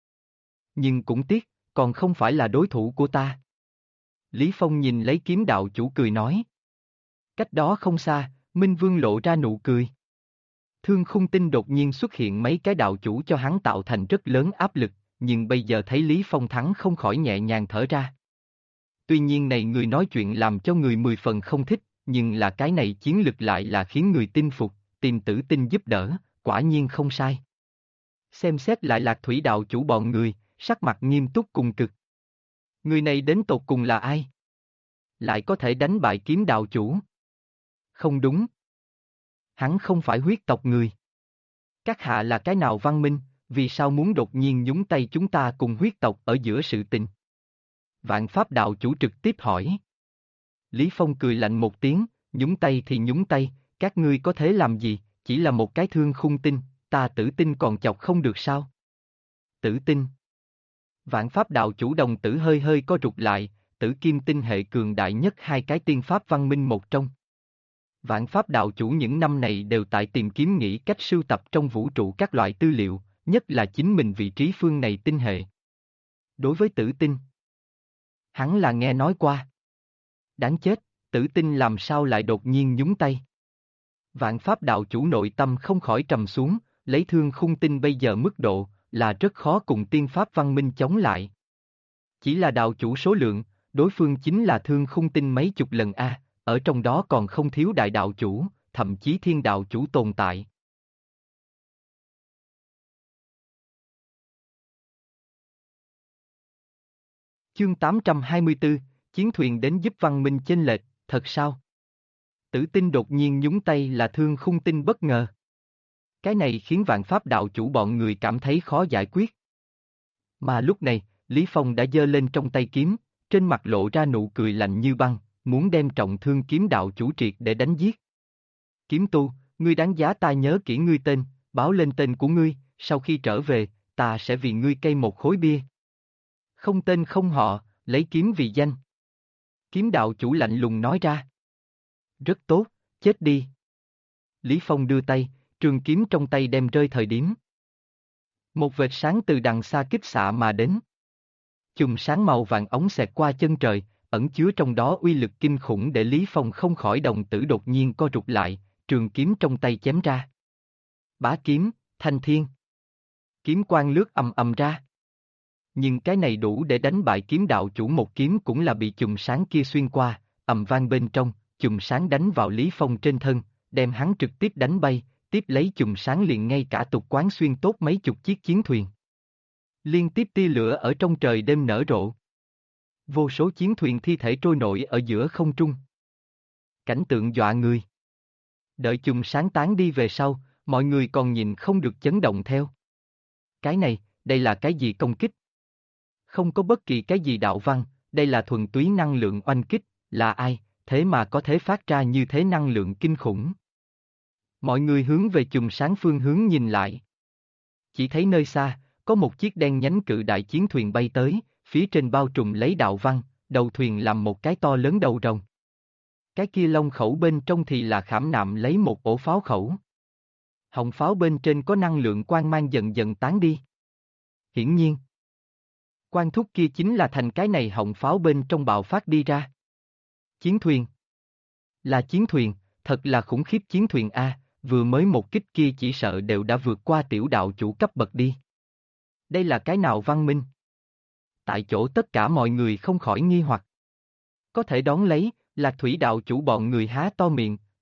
Nhưng cũng tiếc, còn không phải là đối thủ của ta. Lý Phong nhìn lấy kiếm đạo chủ cười nói. Cách đó không xa, Minh Vương lộ ra nụ cười. Thương Khung Tinh đột nhiên xuất hiện mấy cái đạo chủ cho hắn tạo thành rất lớn áp lực, nhưng bây giờ thấy Lý Phong thắng không khỏi nhẹ nhàng thở ra. Tuy nhiên này người nói chuyện làm cho người 10 phần không thích, nhưng là cái này chiến lực lại là khiến người tin phục, tìm Tử Tinh giúp đỡ, quả nhiên không sai. Xem xét lại Lạc Thủy đạo chủ bọn người, sắc mặt nghiêm túc cùng cực. Người này đến tột cùng là ai? Lại có thể đánh bại kiếm đạo chủ? Không đúng. Hắn không phải huyết tộc người. Các hạ là cái nào văn minh, vì sao muốn đột nhiên nhúng tay chúng ta cùng huyết tộc ở giữa sự tình? Vạn Pháp đạo chủ trực tiếp hỏi. Lý Phong cười lạnh một tiếng, nhúng tay thì nhúng tay, các ngươi có thể làm gì, chỉ là một cái thương khung tinh, ta Tử Tinh còn chọc không được sao? Tử Tinh. Vạn Pháp đạo chủ đồng tử hơi hơi co rụt lại, Tử Kim tinh hệ cường đại nhất hai cái tiên pháp văn minh một trong. Vạn Pháp đạo chủ những năm này đều tại tìm kiếm nghĩ cách sưu tập trong vũ trụ các loại tư liệu, nhất là chính mình vị trí phương này tinh hệ. Đối với Tử Tinh, hắn là nghe nói qua. Đáng chết, Tử Tinh làm sao lại đột nhiên nhúng tay? Vạn Pháp đạo chủ nội tâm không khỏi trầm xuống, lấy Thương Khung Tinh bây giờ mức độ, là rất khó cùng tiên pháp văn minh chống lại. Chỉ là đạo chủ số lượng, đối phương chính là Thương Khung Tinh mấy chục lần a, ở trong đó còn không thiếu đại đạo chủ, thậm chí thiên đạo chủ tồn tại. Chương 824, chiến thuyền đến giúp văn minh chênh lệch, thật sao? Tử Tinh đột nhiên nhúng tay là Thương Khung Tinh bất ngờ. Cái này khiến Vạn Pháp đạo chủ bọn người cảm thấy khó giải quyết. Mà lúc này, Lý Phong đã giơ lên trong tay kiếm, trên mặt lộ ra nụ cười lạnh như băng, muốn đem Trọng Thương kiếm đạo chủ triệt để đánh giết. Kiếm tu, ngươi đáng giá ta nhớ kỹ ngươi tên, báo lên tên của ngươi, sau khi trở về, ta sẽ vì ngươi cây một khối bia. Không tên không họ, lấy kiếm vì danh. Kiếm đạo chủ lạnh lùng nói ra. Rất tốt, chết đi. Lý Phong đưa tay, trường kiếm trong tay đem rơi thời điểm. Một vệt sáng từ đằng xa kích xạ mà đến. Chùm sáng màu vàng ống xẹt qua chân trời, ẩn chứa trong đó uy lực kinh khủng để Lý Phong không khỏi đồng tử đột nhiên co rụt lại, trường kiếm trong tay chém ra. Bá kiếm, thanh thiên. Kiếm quang lướt ầm ầm ra. Nhưng cái này đủ để đánh bại kiếm đạo chủ một kiếm cũng là bị chùm sáng kia xuyên qua, ầm vang bên trong, chùm sáng đánh vào Lý Phong trên thân, đem hắn trực tiếp đánh bay, tiếp lấy chùm sáng liền ngay cả tục quán xuyên tốt mấy chục chiếc chiến thuyền. Liên tiếp tia lửa ở trong trời đêm nở rộ. Vô số chiến thuyền thi thể trôi nổi ở giữa không trung. Cảnh tượng dọa người. Đợi chùm sáng tán đi về sau, mọi người còn nhìn không được chấn động theo. Cái này, đây là cái gì công kích? Không có bất kỳ cái gì đạo văn, đây là thuần túy năng lượng oanh kích, là ai, thế mà có thể phát ra như thế năng lượng kinh khủng. Mọi người hướng về chùm sáng phương hướng nhìn lại. Chỉ thấy nơi xa, có một chiếc đen nhánh cự đại chiến thuyền bay tới, phía trên bao trùm lấy đạo văn, đầu thuyền làm một cái to lớn đầu rồng. Cái kia lông khẩu bên trong thì là khảm nạm lấy một ổ pháo khẩu. Họng pháo bên trên có năng lượng quang mang dần dần tán đi. Hiển nhiên, quang thúc kia chính là thành cái này họng pháo bên trong bạo phát đi ra. Chiến thuyền. Là chiến thuyền, thật là khủng khiếp chiến thuyền A, vừa mới một kích kia chỉ sợ đều đã vượt qua tiểu đạo chủ cấp bậc đi. Đây là cái nào văn minh? Tại chỗ tất cả mọi người không khỏi nghi hoặc. Có thể đón lấy, Lạc Thủy đạo chủ bọn người há to miệng,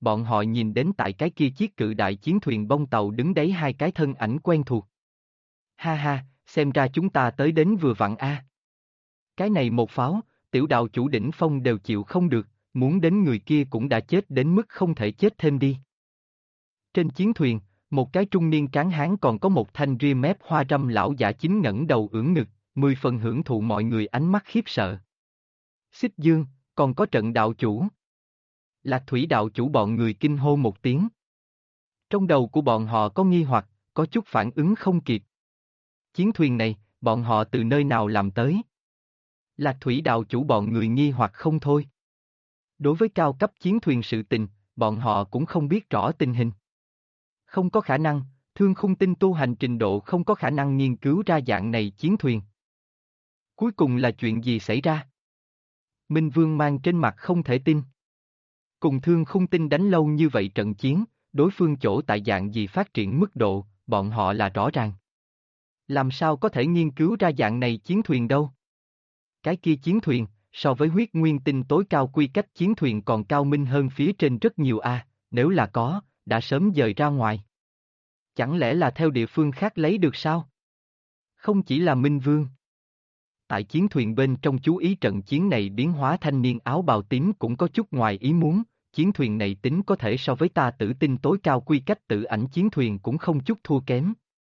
bọn họ nhìn đến tại cái kia chiếc cự đại chiến thuyền bông tàu đứng đấy hai cái thân ảnh quen thuộc. Ha ha, xem ra chúng ta tới đến vừa vặn a. Cái này một pháo, tiểu đạo chủ đỉnh phong đều chịu không được, muốn đến người kia cũng đã chết đến mức không thể chết thêm đi. Trên chiến thuyền, một cái trung niên tráng hán còn có một thanh ria mép hoa râm lão giả chính ngẩng đầu ưỡn ngực, 10 phần hưởng thụ mọi người ánh mắt khiếp sợ. Xích Dương, còn có trận đạo chủ. Lạc Thủy đạo chủ bọn người kinh hô một tiếng. Trong đầu của bọn họ có nghi hoặc, có chút phản ứng không kịp. Chiến thuyền này, bọn họ từ nơi nào làm tới? Lạc Thủy đạo chủ bọn người nghi hoặc không thôi. Đối với cao cấp chiến thuyền sự tình, bọn họ cũng không biết rõ tình hình. Không có khả năng, Thương Khung Tinh tu hành trình độ không có khả năng nghiên cứu ra dạng này chiến thuyền. Cuối cùng là chuyện gì xảy ra? Minh Vương mang trên mặt không thể tin. Cùng Thương Khung Tinh đánh lâu như vậy trận chiến, đối phương chỗ tại dạng gì phát triển mức độ, bọn họ là rõ ràng. Làm sao có thể nghiên cứu ra dạng này chiến thuyền đâu? Cái kia chiến thuyền, so với huyết nguyên tinh tối cao quy cách chiến thuyền còn cao minh hơn phía trên rất nhiều a, nếu là có, đã sớm dời ra ngoài. Chẳng lẽ là theo địa phương khác lấy được sao? Không chỉ là Minh Vương. Tại chiến thuyền bên trong chú ý trận chiến này biến hóa thanh niên áo bào tím cũng có chút ngoài ý muốn, chiến thuyền này tính có thể so với ta tử tinh tối cao quy cách tự ảnh chiến thuyền cũng không chút thua kém.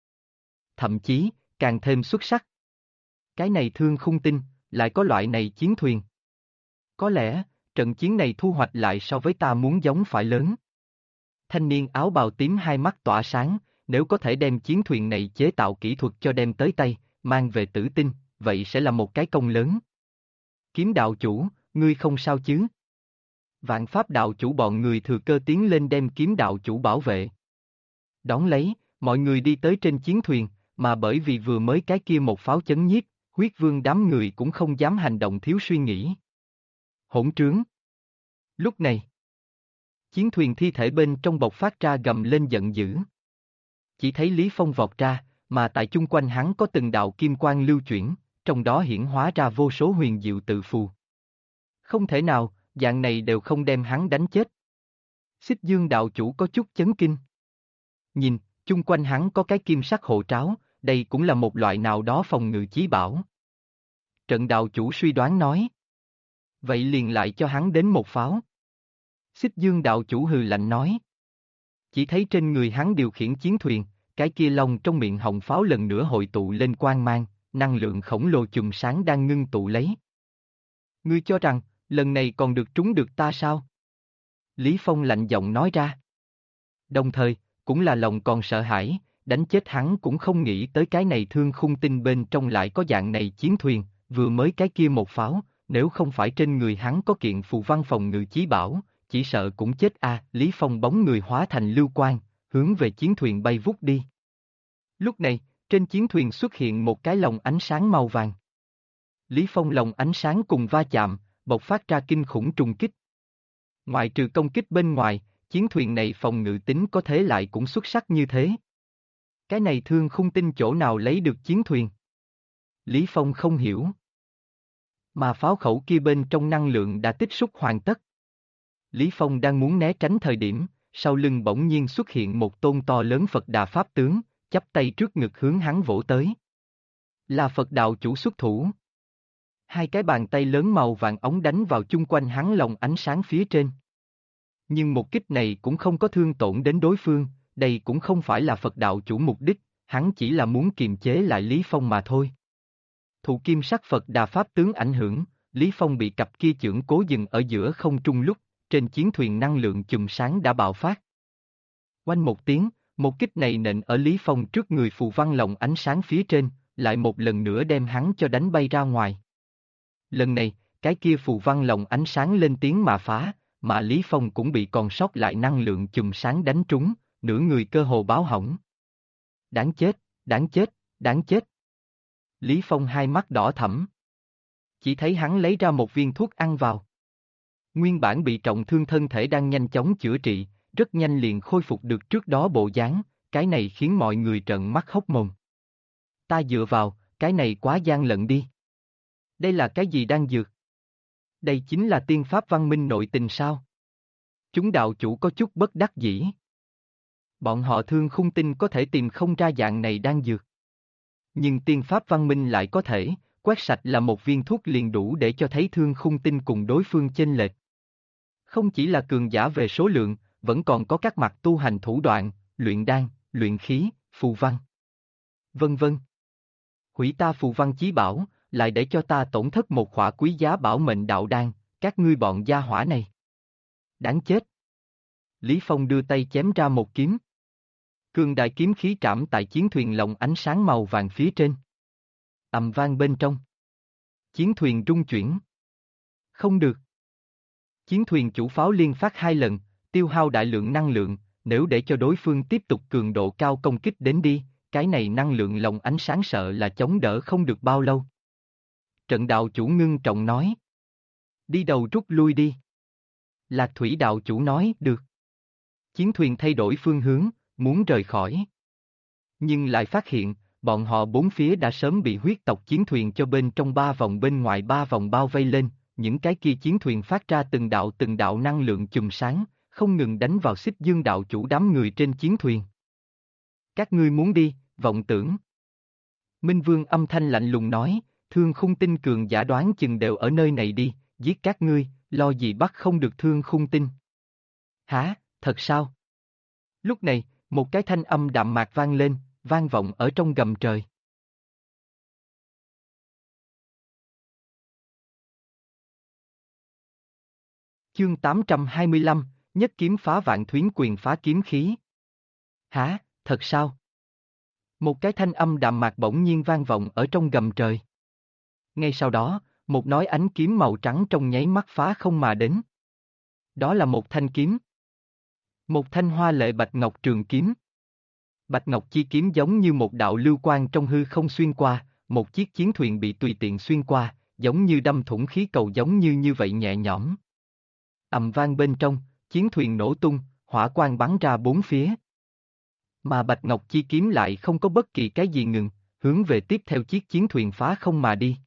Thậm chí, càng thêm xuất sắc. Cái này Thương Khung Tinh, lại có loại này chiến thuyền. Có lẽ, trận chiến này thu hoạch lại so với ta muốn giống phải lớn. Thanh niên áo bào tím hai mắt tỏa sáng, nếu có thể đem chiến thuyền này chế tạo kỹ thuật cho đem tới tay, mang về tử tinh, vậy sẽ là một cái công lớn. Kiếm đạo chủ, ngươi không sao chứ? Vạn Pháp đạo chủ bọn người thừa cơ tiến lên đem kiếm đạo chủ bảo vệ. Đón lấy, mọi người đi tới trên chiến thuyền, mà bởi vì vừa mới cái kia một pháo chấn nhiếp, huyết vương đám người cũng không dám hành động thiếu suy nghĩ. Hỗn trướng. Lúc này, chiến thuyền thi thể bên trong bộc phát ra gầm lên giận dữ. Chỉ thấy Lý Phong vọt ra, mà tại chung quanh hắn có từng đạo kim quang lưu chuyển, trong đó hiển hóa ra vô số huyền diệu tự phù. Không thể nào, dạng này đều không đem hắn đánh chết. Xích Dương đạo chủ có chút chấn kinh. Nhìn, chung quanh hắn có cái kim sắc hộ tráo, đây cũng là một loại nào đó phòng ngự chí bảo. Trận đạo chủ suy đoán nói. Vậy liền lại cho hắn đến một pháo. Xích Dương đạo chủ hừ lạnh nói. Chỉ thấy trên người hắn điều khiển chiến thuyền, cái kia lông trong miệng hồng pháo lần nữa hội tụ lên quang mang, năng lượng khổng lồ chùm sáng đang ngưng tụ lấy. Ngươi cho rằng, lần này còn được trúng được ta sao? Lý Phong lạnh giọng nói ra. Đồng thời, cũng là lòng còn sợ hãi, đánh chết hắn cũng không nghĩ tới cái này Thương Khung Tinh bên trong lại có dạng này chiến thuyền, vừa mới cái kia một pháo, nếu không phải trên người hắn có kiện phù văn phòng ngự chí bảo, chỉ sợ cũng chết a. Lý Phong bóng người hóa thành lưu quang, hướng về chiến thuyền bay vút đi. Lúc này, trên chiến thuyền xuất hiện một cái lồng ánh sáng màu vàng. Lý Phong lồng ánh sáng cùng va chạm, bộc phát ra kinh khủng trùng kích. Ngoại trừ công kích bên ngoài, chiến thuyền này phòng ngự tính có thế lại cũng xuất sắc như thế. Cái này Thương Khung Tinh chỗ nào lấy được chiến thuyền? Lý Phong không hiểu. Mà pháo khẩu kia bên trong năng lượng đã tích xúc hoàn tất. Lý Phong đang muốn né tránh thời điểm, sau lưng bỗng nhiên xuất hiện một tôn to lớn Phật Đà Pháp tướng, chắp tay trước ngực hướng hắn vỗ tới. Là Phật đạo chủ xuất thủ. Hai cái bàn tay lớn màu vàng ống đánh vào chung quanh hắn lồng ánh sáng phía trên. Nhưng một kích này cũng không có thương tổn đến đối phương, đây cũng không phải là Phật đạo chủ mục đích, hắn chỉ là muốn kiềm chế lại Lý Phong mà thôi. Thụ kim sắc Phật Đà Pháp tướng ảnh hưởng, Lý Phong bị cặp kia chưởng cố dừng ở giữa không trung lúc, trên chiến thuyền năng lượng chùm sáng đã bạo phát. Oanh một tiếng, một kích này nện ở Lý Phong trước người phù văn lồng ánh sáng phía trên, lại một lần nữa đem hắn cho đánh bay ra ngoài. Lần này, cái kia phù văn lồng ánh sáng lên tiếng mà phá, mà Lý Phong cũng bị còn sót lại năng lượng chùm sáng đánh trúng, nửa người cơ hồ báo hỏng. Đáng chết, đáng chết, đáng chết. Lý Phong hai mắt đỏ thẫm. Chỉ thấy hắn lấy ra một viên thuốc ăn vào. Nguyên bản bị trọng thương thân thể đang nhanh chóng chữa trị, rất nhanh liền khôi phục được trước đó bộ dáng, cái này khiến mọi người trợn mắt hốc mồm. Ta dựa vào, cái này quá gian lận đi. Đây là cái gì đang dược? Đây chính là tiên pháp văn minh nội tình sao? Chúng đạo chủ có chút bất đắc dĩ. Bọn họ Thương Khung Tinh có thể tìm không ra dạng này đan dược. Nhưng tiên pháp văn minh lại có thể, quét sạch là một viên thuốc liền đủ để cho thấy Thương Khung Tinh cùng đối phương chênh lệch. Không chỉ là cường giả về số lượng, vẫn còn có các mặt tu hành thủ đoạn, luyện đan, luyện khí, phù văn. Vân vân. Hủy ta phù văn chí bảo, lại để cho ta tổn thất một khỏa quý giá bảo mệnh đạo đan, các ngươi bọn gia hỏa này. Đáng chết. Lý Phong đưa tay chém ra một kiếm. Cường đại kiếm khí trảm tại chiến thuyền lồng ánh sáng màu vàng phía trên. Ầm vang bên trong. Chiến thuyền rung chuyển. Không được. Chiến thuyền chủ pháo liên phát 2 lần, tiêu hao đại lượng năng lượng, nếu để cho đối phương tiếp tục cường độ cao công kích đến đi, cái này năng lượng lồng ánh sáng sợ là chống đỡ không được bao lâu. Trận đạo chủ ngưng trọng nói. Đi đầu rút lui đi. Lạc thủy đạo chủ nói, được. Chiến thuyền thay đổi phương hướng, muốn rời khỏi. Nhưng lại phát hiện, bọn họ bốn phía đã sớm bị huyết tộc chiến thuyền cho bên trong 3 vòng bên ngoài 3 vòng bao vây lên, những cái kia chiến thuyền phát ra từng đạo năng lượng chùm sáng, không ngừng đánh vào Xích Dương đạo chủ đám người trên chiến thuyền. Các ngươi muốn đi, vọng tưởng. Minh Vương âm thanh lạnh lùng nói, Thương Khung Tinh cường giả đoán chừng đều ở nơi này đi, giết các ngươi, lo gì bắt không được Thương Khung Tinh. Hả, thật sao? Lúc này, một cái thanh âm đạm mạc vang lên, vang vọng ở trong gầm trời. Chương 825, nhất kiếm phá vạn thuyến quyền phá kiếm khí. Hả, thật sao? Một cái thanh âm đạm mạc bỗng nhiên vang vọng ở trong gầm trời. Ngay sau đó, một nói ánh kiếm màu trắng trong nháy mắt phá không mà đến. Đó là một thanh kiếm. Một thanh hoa lệ bạch ngọc trường kiếm. Bạch ngọc chi kiếm giống như một đạo lưu quang trong hư không xuyên qua, một chiếc chiến thuyền bị tùy tiện xuyên qua, giống như đâm thủng khí cầu giống như vậy nhẹ nhõm. Ầm vang bên trong, chiến thuyền nổ tung, hỏa quang bắn ra bốn phía. Mà bạch ngọc chi kiếm lại không có bất kỳ cái gì ngừng, hướng về tiếp theo chiếc chiến thuyền phá không mà đi.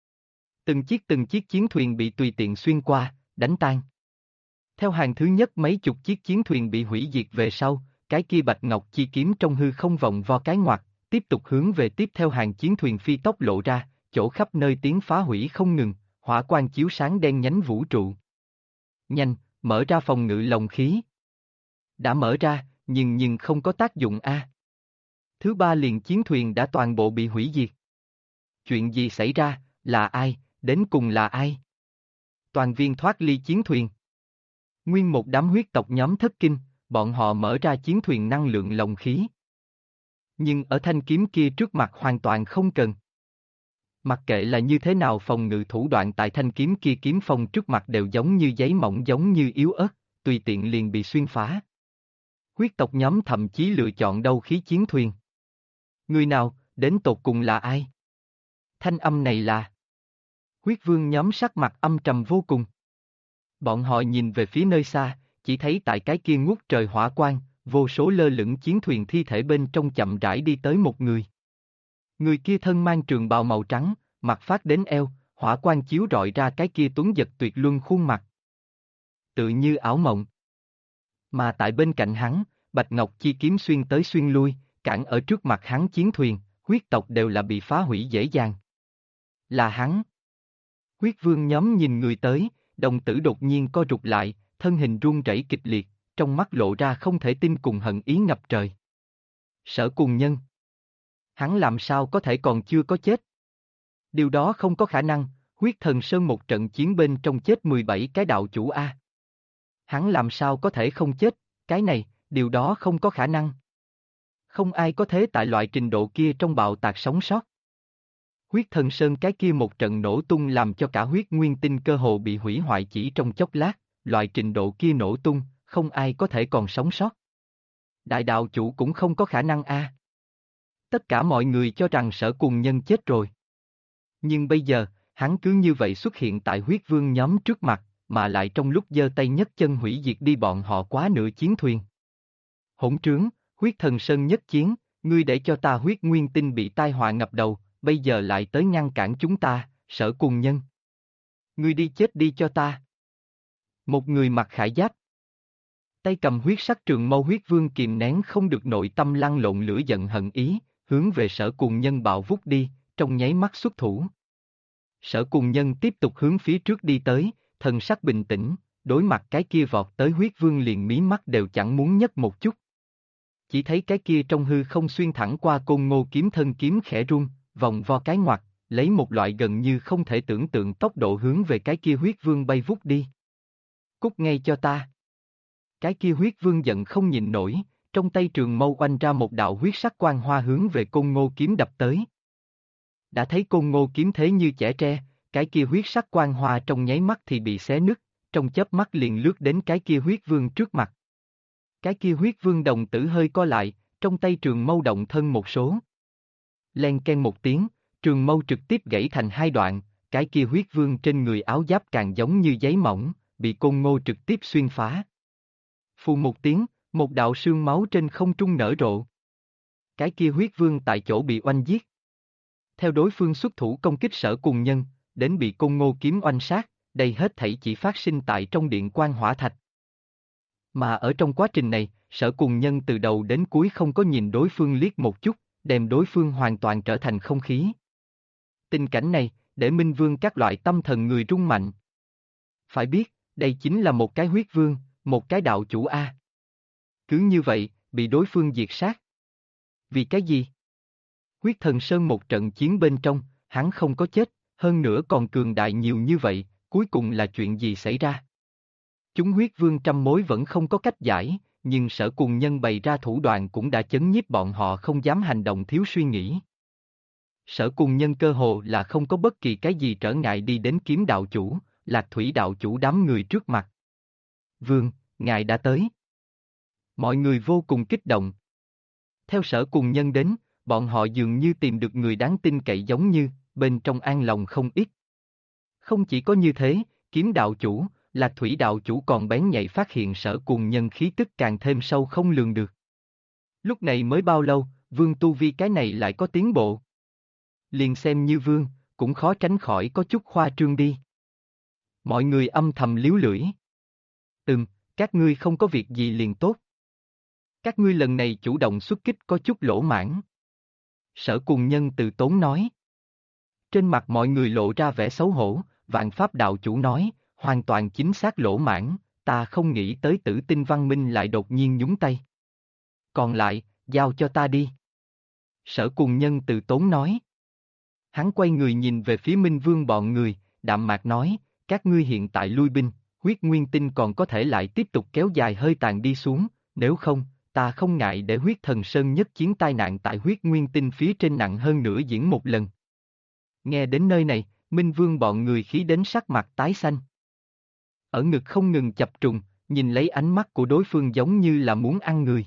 Từng chiếc chiến thuyền bị tùy tiện xuyên qua, đánh tan. Theo hàng thứ nhất mấy chục chiếc chiến thuyền bị hủy diệt về sau, cái kia bạch ngọc chi kiếm trong hư không vòng vo cái ngoặt, tiếp tục hướng về tiếp theo hàng chiến thuyền phi tốc lộ ra, chỗ khắp nơi tiếng phá hủy không ngừng, hỏa quang chiếu sáng đen nhánh vũ trụ. Nhanh, mở ra phòng ngự lồng khí. Đã mở ra, nhưng không có tác dụng a. Thứ ba liền chiến thuyền đã toàn bộ bị hủy diệt. Chuyện gì xảy ra, là ai, đến cùng là ai? Toàn viên thoát ly chiến thuyền. Nguyên một đám huyết tộc nhóm thất kinh, bọn họ mở ra chiến thuyền năng lượng lồng khí. Nhưng ở thanh kiếm kia trước mặt hoàn toàn không cần. Mặc kệ là như thế nào phòng ngự thủ đoạn tại thanh kiếm kia kiếm phong trước mặt đều giống như giấy mỏng giống như yếu ớt, tùy tiện liền bị xuyên phá. Huyết tộc nhóm thậm chí lựa chọn đấu khí chiến thuyền. Người nào, đến tột cùng là ai? Thanh âm này là... Huyết vương nhóm sắc mặt âm trầm vô cùng. Bọn họ nhìn về phía nơi xa, chỉ thấy tại cái kia ngút trời hỏa quang, vô số lơ lửng chiến thuyền thi thể bên trong chậm rãi đi tới một người. Người kia thân mang trường bào màu trắng, mặt phát đến eo, hỏa quang chiếu rọi ra cái kia tuấn giật tuyệt luân khuôn mặt. Tự như ảo mộng. Mà tại bên cạnh hắn, bạch ngọc chi kiếm xuyên tới xuyên lui, cản ở trước mặt hắn chiến thuyền, huyết tộc đều là bị phá hủy dễ dàng. Là hắn. Huyết vương nhóm nhìn người tới, đồng tử đột nhiên co rụt lại, thân hình run rẩy kịch liệt, trong mắt lộ ra không thể tin cùng hận ý ngập trời. Sở Cùng Nhân. Hắn làm sao có thể còn chưa có chết? Điều đó không có khả năng, huyết thần sơn một trận chiến bên trong chết 17 cái đạo chủ A. Hắn làm sao có thể không chết, cái này, điều đó không có khả năng. Không ai có thế tại loại trình độ kia trong bạo tạc sống sót. Huyết thần sơn cái kia một trận nổ tung làm cho cả huyết nguyên tinh cơ hồ bị hủy hoại chỉ trong chốc lát, loại trình độ kia nổ tung, không ai có thể còn sống sót. Đại đạo chủ cũng không có khả năng a. Tất cả mọi người cho rằng Sở Cùng Nhân chết rồi. Nhưng bây giờ, hắn cứ như vậy xuất hiện tại huyết vương nhóm trước mặt, mà lại trong lúc giơ tay nhấc chân hủy diệt đi bọn họ quá nửa chiến thuyền. Hỗn trướng, huyết thần sơn nhất chiến, ngươi để cho ta huyết nguyên tinh bị tai họa ngập đầu, bây giờ lại tới ngăn cản chúng ta, Sở Cùng Nhân. Ngươi đi chết đi cho ta. Một người mặc khải giáp. Tay cầm huyết sắc trường mâu huyết vương kìm nén không được nội tâm lăn lộn lửa giận hận ý, hướng về Sở Cùng Nhân bạo vút đi, trong nháy mắt xuất thủ. Sở Cùng Nhân tiếp tục hướng phía trước đi tới, thần sắc bình tĩnh, đối mặt cái kia vọt tới huyết vương liền mí mắt đều chẳng muốn nhấc một chút. Chỉ thấy cái kia trong hư không xuyên thẳng qua Côn Ngô kiếm thân kiếm khẽ rung, vòng vo cái ngoặt, lấy một loại gần như không thể tưởng tượng tốc độ hướng về cái kia huyết vương bay vút đi. Cút ngay cho ta. Cái kia huyết vương giận không nhịn nổi, trong tay trường mâu oanh ra một đạo huyết sắc quang hoa hướng về Côn Ngô kiếm đập tới. Đã thấy Côn Ngô kiếm thế như chẻ tre, cái kia huyết sắc quang hoa trong nháy mắt thì bị xé nứt, trong chớp mắt liền lướt đến cái kia huyết vương trước mặt. Cái kia huyết vương đồng tử hơi co lại, trong tay trường mâu động thân một số. Len ken một tiếng, trường mâu trực tiếp gãy thành hai đoạn, cái kia huyết vương trên người áo giáp càng giống như giấy mỏng, bị Côn Ngô trực tiếp xuyên phá. Phù một tiếng, một đạo sương máu trên không trung nở rộ. Cái kia huyết vương tại chỗ bị oanh giết. Theo đối phương xuất thủ công kích Sở Cùng Nhân, đến bị Côn Ngô kiếm oanh sát, đây hết thảy chỉ phát sinh tại trong điện quan hỏa thạch. Mà ở trong quá trình này, Sở Cùng Nhân từ đầu đến cuối không có nhìn đối phương liếc một chút, đem đối phương hoàn toàn trở thành không khí. Tình cảnh này, để Minh Vương các loại tâm thần người rung mạnh. Phải biết, đây chính là một cái huyết vương, một cái đạo chủ A. Cứ như vậy, bị đối phương diệt sát. Vì cái gì? Huyết Thần Sơn một trận chiến bên trong, hắn không có chết, hơn nữa còn cường đại nhiều như vậy, cuối cùng là chuyện gì xảy ra? Chúng huyết vương trăm mối vẫn không có cách giải, nhưng Sở Cùng Nhân bày ra thủ đoạn cũng đã chấn nhiếp bọn họ không dám hành động thiếu suy nghĩ. Sở Cùng Nhân cơ hồ là không có bất kỳ cái gì trở ngại đi đến kiếm đạo chủ, Lạc Thủy đạo chủ đám người trước mặt. Vương, ngài đã tới. Mọi người vô cùng kích động. Theo Sở Cùng Nhân đến, bọn họ dường như tìm được người đáng tin cậy giống như, bên trong an lòng không ít. Không chỉ có như thế, kiếm đạo chủ, Lạc Thủy đạo chủ còn bén nhạy phát hiện Sở Cùng Nhân khí tức càng thêm sâu không lường được. Lúc này mới bao lâu, vương tu vi cái này lại có tiến bộ. Liền xem như vương, cũng khó tránh khỏi có chút khoa trương đi. Mọi người âm thầm líu lưỡi. Các ngươi không có việc gì liền tốt. Các ngươi lần này chủ động xuất kích có chút lỗ mãn. Sở Cùng Nhân từ tốn nói. Trên mặt mọi người lộ ra vẻ xấu hổ, Vạn Pháp đạo chủ nói, hoàn toàn chính xác lỗ mãn, ta không nghĩ tới Tử Tinh Văn Minh lại đột nhiên nhúng tay. Còn lại, giao cho ta đi. Sở Cùng Nhân từ tốn nói. Hắn quay người nhìn về phía Minh Vương bọn người, đạm mạc nói, các ngươi hiện tại lui binh, huyết nguyên tinh còn có thể lại tiếp tục kéo dài hơi tàn đi xuống, nếu không, ta không ngại để huyết thần sơn nhất chiến tai nạn tại huyết nguyên tinh phía trên nặng hơn nữa diễn một lần. Nghe đến nơi này, Minh Vương bọn người khí đến sắc mặt tái xanh. Ở ngực không ngừng chập trùng, nhìn lấy ánh mắt của đối phương giống như là muốn ăn người.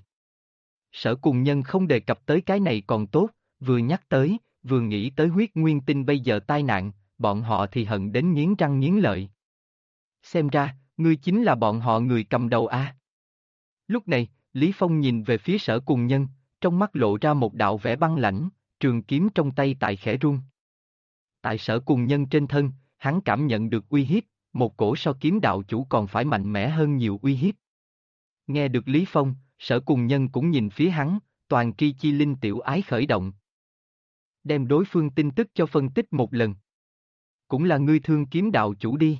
Sở Cùng Nhân không đề cập tới cái này còn tốt, vừa nhắc tới, vừa nghĩ tới huyết nguyên tinh bây giờ tai nạn, bọn họ thì hận đến nghiến răng nghiến lợi. Xem ra, ngươi chính là bọn họ người cầm đầu a. Lúc này, Lý Phong nhìn về phía Sở Cùng Nhân, trong mắt lộ ra một đạo vẻ băng lãnh, trường kiếm trong tay tại khẽ run. Tại Sở Cùng Nhân trên thân, hắn cảm nhận được uy hiếp, một cổ so kiếm đạo chủ còn phải mạnh mẽ hơn nhiều uy hiếp. Nghe được Lý Phong, Sở Cùng Nhân cũng nhìn phía hắn, toàn tri chi linh tiểu ái khởi động. Đem đối phương tin tức cho phân tích một lần. Cũng là ngươi thương kiếm đạo chủ đi.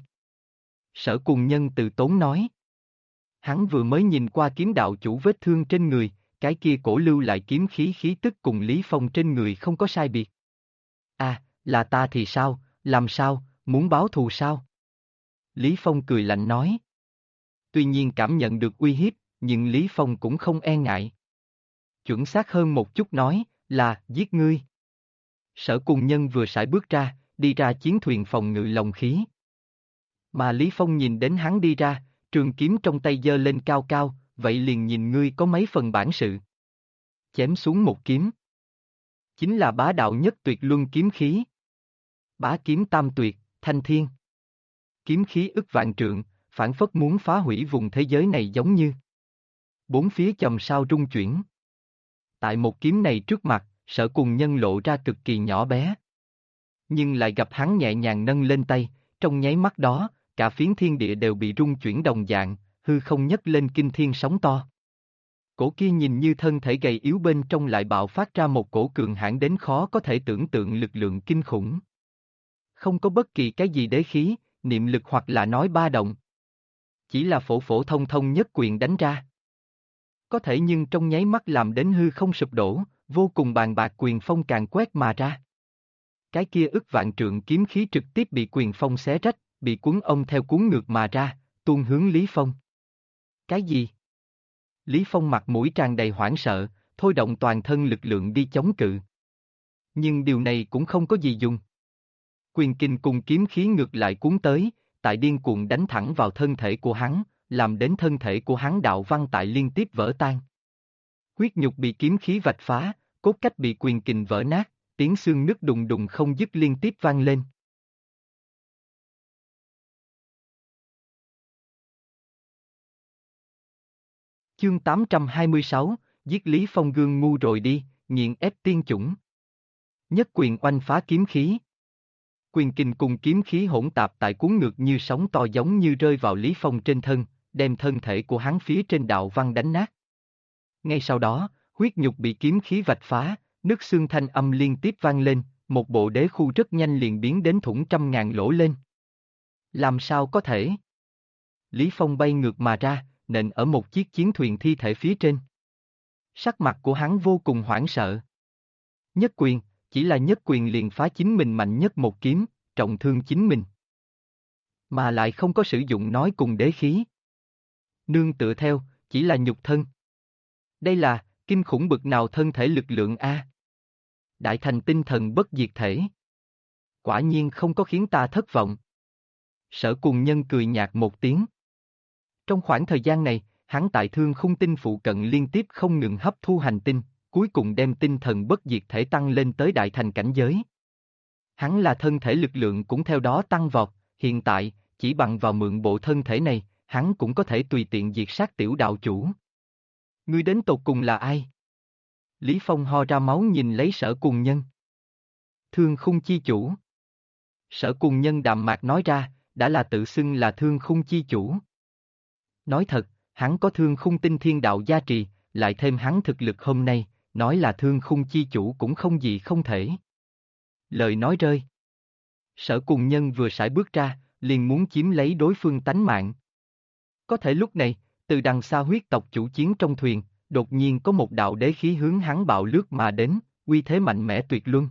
Sở Cùng Nhân từ tốn nói. Hắn vừa mới nhìn qua kiếm đạo chủ vết thương trên người, cái kia cổ lưu lại kiếm khí tức cùng Lý Phong trên người không có sai biệt. À, là ta thì sao, làm sao, muốn báo thù sao? Lý Phong cười lạnh nói. Tuy nhiên cảm nhận được uy hiếp, nhưng Lý Phong cũng không e ngại. Chuẩn xác hơn một chút nói, là, giết ngươi. Sở Cùng Nhân vừa sải bước ra, đi ra chiến thuyền phòng ngự lòng khí. Mà Lý Phong nhìn đến hắn đi ra, trường kiếm trong tay giơ lên cao cao, vậy liền nhìn ngươi có mấy phần bản sự. Chém xuống một kiếm. Chính là bá đạo nhất tuyệt luân kiếm khí. Bá kiếm tam tuyệt, thanh thiên. Kiếm khí ức vạn trượng, phảng phất muốn phá hủy vùng thế giới này giống như. Bốn phía chòm sao rung chuyển. Tại một kiếm này trước mặt, Sở Cùng Nhân lộ ra cực kỳ nhỏ bé. Nhưng lại gặp hắn nhẹ nhàng nâng lên tay, trong nháy mắt đó, cả phiến thiên địa đều bị rung chuyển đồng dạng, hư không nhấc lên kinh thiên sóng to. Cổ kia nhìn như thân thể gầy yếu bên trong lại bạo phát ra một cổ cường hãn đến khó có thể tưởng tượng lực lượng kinh khủng. Không có bất kỳ cái gì đế khí, niệm lực hoặc là nói ba động. Chỉ là phổ phổ thông thông nhất quyền đánh ra. Có thể nhưng trong nháy mắt làm đến hư không sụp đổ, vô cùng bàn bạc quyền phong càng quét mà ra. Cái kia ức vạn trượng kiếm khí trực tiếp bị quyền phong xé rách, bị cuốn ông theo cuốn ngược mà ra, tuôn hướng Lý Phong. Cái gì? Lý Phong mặt mũi tràn đầy hoảng sợ, thôi động toàn thân lực lượng đi chống cự. Nhưng điều này cũng không có gì dùng. Quyền kình cùng kiếm khí ngược lại cuốn tới, tại điên cuồng đánh thẳng vào thân thể của hắn, làm đến thân thể của hắn đạo văn tại liên tiếp vỡ tan. Huyết nhục bị kiếm khí vạch phá, cốt cách bị quyền kình vỡ nát, tiếng xương nứt đùng đùng không dứt liên tiếp vang lên. Chương 826, giết Lý Phong gương ngu rồi đi, nghiền ép tiên chủng. Nhất quyền oanh phá kiếm khí. Quyền kình cùng kiếm khí hỗn tạp tại cuốn ngược như sóng to giống như rơi vào Lý Phong trên thân, đem thân thể của hắn phía trên đạo văn đánh nát. Ngay sau đó, huyết nhục bị kiếm khí vạch phá, nứt xương thanh âm liên tiếp vang lên, một bộ đế khu rất nhanh liền biến đến thủng trăm ngàn lỗ lên. Làm sao có thể? Lý Phong bay ngược mà ra, nện ở một chiếc chiến thuyền thi thể phía trên. Sắc mặt của hắn vô cùng hoảng sợ. Nhất quyền, chỉ là nhất quyền liền phá chính mình mạnh nhất một kiếm, trọng thương chính mình. Mà lại không có sử dụng nói cùng đế khí. Nương tựa theo, chỉ là nhục thân. Đây là, kinh khủng bực nào thân thể lực lượng A. Đại thành tinh thần bất diệt thể. Quả nhiên không có khiến ta thất vọng. Sở Cùng Nhân cười nhạt một tiếng. Trong khoảng thời gian này, hắn tại Thương Khung Tinh phụ cận liên tiếp không ngừng hấp thu hành tinh, cuối cùng đem tinh thần bất diệt thể tăng lên tới đại thành cảnh giới. Hắn là thân thể lực lượng cũng theo đó tăng vọt, hiện tại, chỉ bằng vào mượn bộ thân thể này, hắn cũng có thể tùy tiện diệt sát tiểu đạo chủ. Ngươi đến tột cùng là ai? Lý Phong ho ra máu nhìn lấy Sở Cùng Nhân. Thương Khung chi chủ. Sở Cùng Nhân đạm mạc nói ra, đã là tự xưng là Thương Khung chi chủ. Nói thật, hắn có Thương Khung tinh thiên đạo gia trì, lại thêm hắn thực lực hôm nay, nói là Thương Khung chi chủ cũng không gì không thể. Lời nói rơi. Sở Cùng Nhân vừa sải bước ra, liền muốn chiếm lấy đối phương tánh mạng. Có thể lúc này, từ đằng xa huyết tộc chủ chiến trong thuyền, đột nhiên có một đạo đế khí hướng hắn bạo lướt mà đến, uy thế mạnh mẽ tuyệt luân.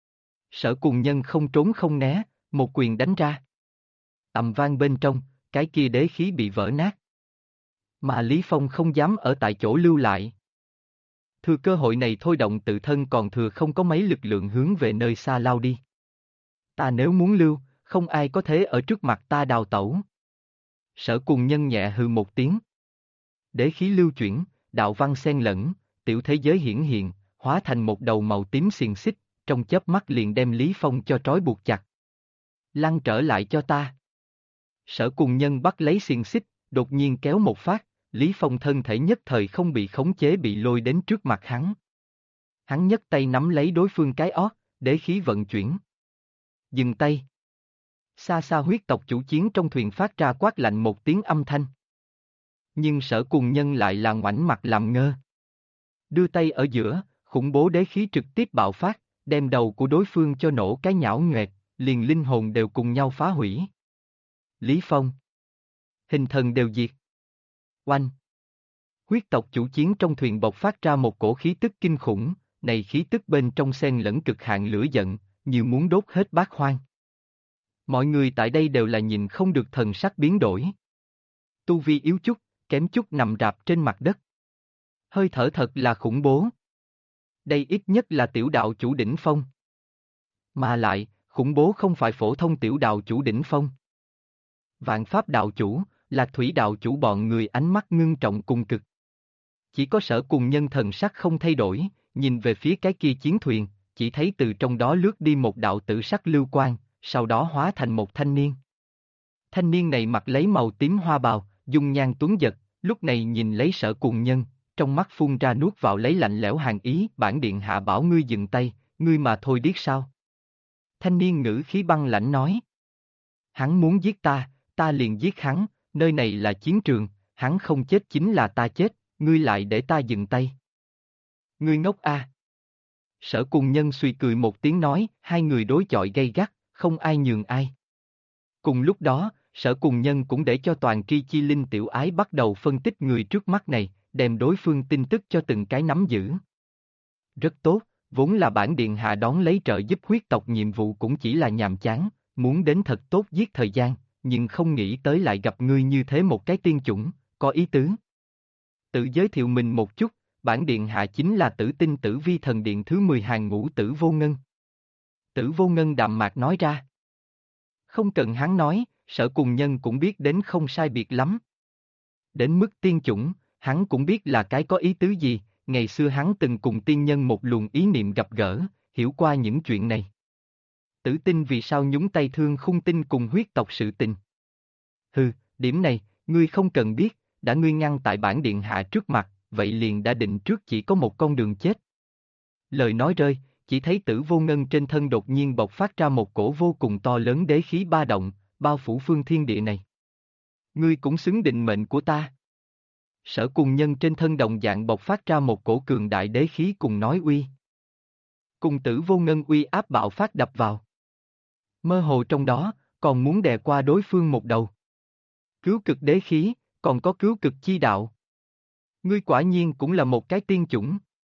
Sở Cùng Nhân không trốn không né, một quyền đánh ra. Ầm vang bên trong, cái kia đế khí bị vỡ nát. Mà Lý Phong không dám ở tại chỗ lưu lại. Thừa cơ hội này thôi động tự thân còn thừa không có mấy lực lượng hướng về nơi xa lao đi. Ta nếu muốn lưu, không ai có thể ở trước mặt ta đào tẩu. Sở Cùng Nhân nhẹ hừ một tiếng. Đế khí lưu chuyển, đạo văn xen lẫn, tiểu thế giới hiển hiện, hóa thành một đầu màu tím xiềng xích, trong chớp mắt liền đem Lý Phong cho trói buộc chặt. Lăn trở lại cho ta. Sở Cùng Nhân bắt lấy xiềng xích, đột nhiên kéo một phát, Lý Phong thân thể nhất thời không bị khống chế bị lôi đến trước mặt hắn. Hắn nhấc tay nắm lấy đối phương cái ót, đế khí vận chuyển. Dừng tay. Xa xa huyết tộc chủ chiến trong thuyền phát ra quát lạnh một tiếng âm thanh. Nhưng Sở Cùng Nhân lại là ngoảnh mặt làm ngơ. Đưa tay ở giữa, khủng bố đế khí trực tiếp bạo phát, đem đầu của đối phương cho nổ cái nhão nhoẹt, liền linh hồn đều cùng nhau phá hủy. Lý Phong. Hình thần đều diệt. Oanh. Huyết tộc chủ chiến trong thuyền bộc phát ra một cổ khí tức kinh khủng, này khí tức bên trong xen lẫn cực hạn lửa giận, như muốn đốt hết bát hoang. Mọi người tại đây đều là nhìn không được thần sắc biến đổi. Tu vi yếu chút, kém chút nằm rạp trên mặt đất. Hơi thở thật là khủng bố. Đây ít nhất là tiểu đạo chủ đỉnh phong. Mà lại, khủng bố không phải phổ thông tiểu đạo chủ đỉnh phong. Vạn Pháp đạo chủ, Lạc Thủy đạo chủ bọn người ánh mắt ngưng trọng cùng cực. Chỉ có Sở Cùng Nhân thần sắc không thay đổi, nhìn về phía cái kia chiến thuyền, chỉ thấy từ trong đó lướt đi một đạo tử sắc lưu quang, sau đó hóa thành một thanh niên. Thanh niên này mặc lấy màu tím hoa bào, dung nhan tuấn giật, lúc này nhìn lấy Sở Cùng Nhân, trong mắt phun ra nuốt vào lấy lạnh lẽo hàn ý, bản điện hạ bảo ngươi dừng tay, ngươi mà thôi điếc sao? Thanh niên ngữ khí băng lãnh nói. Hắn muốn giết ta, ta liền giết hắn, nơi này là chiến trường, hắn không chết chính là ta chết, ngươi lại để ta dừng tay. Ngươi ngốc a. Sở Cùng Nhân suy cười một tiếng nói, hai người đối chọi gay gắt, không ai nhường ai. Cùng lúc đó, Sở Cùng Nhân cũng để cho toàn tri chi linh tiểu ái bắt đầu phân tích người trước mắt này, đem đối phương tin tức cho từng cái nắm giữ. Rất tốt, vốn là bản điện hạ đón lấy trợ giúp huyết tộc nhiệm vụ cũng chỉ là nhàm chán, muốn đến thật tốt giết thời gian, nhưng không nghĩ tới lại gặp ngươi như thế một cái tiên chủng, có ý tứ. Tự giới thiệu mình một chút, bản điện hạ chính là Tử Tinh Tử Vi Thần Điện thứ 10 hàng ngũ Tử Vô Ngân. Tử Vô Ngân đạm mạc nói ra. Không cần hắn nói, Sở Cùng Nhân cũng biết đến không sai biệt lắm. Đến mức tiên chủng, hắn cũng biết là cái có ý tứ gì, ngày xưa hắn từng cùng tiên nhân một luồng ý niệm gặp gỡ, hiểu qua những chuyện này. Tử Tinh vì sao nhúng tay Thương Khung Tinh cùng huyết tộc sự tình. Hừ, điểm này, ngươi không cần biết, đã ngươi ngăn tại bản điện hạ trước mặt, vậy liền đã định trước chỉ có một con đường chết. Lời nói rơi, chỉ thấy Tử Vô Ngân trên thân đột nhiên bộc phát ra một cổ vô cùng to lớn đế khí ba động, bao phủ phương thiên địa này. Ngươi cũng xứng định mệnh của ta. Sở Cùng Nhân trên thân đồng dạng bộc phát ra một cổ cường đại đế khí cùng nói uy. Cùng Tử Vô Ngân uy áp bạo phát đập vào. Mơ hồ trong đó, còn muốn đè qua đối phương một đầu. Cứu cực đế khí, còn có cứu cực chi đạo. Ngươi quả nhiên cũng là một cái tiên chủng.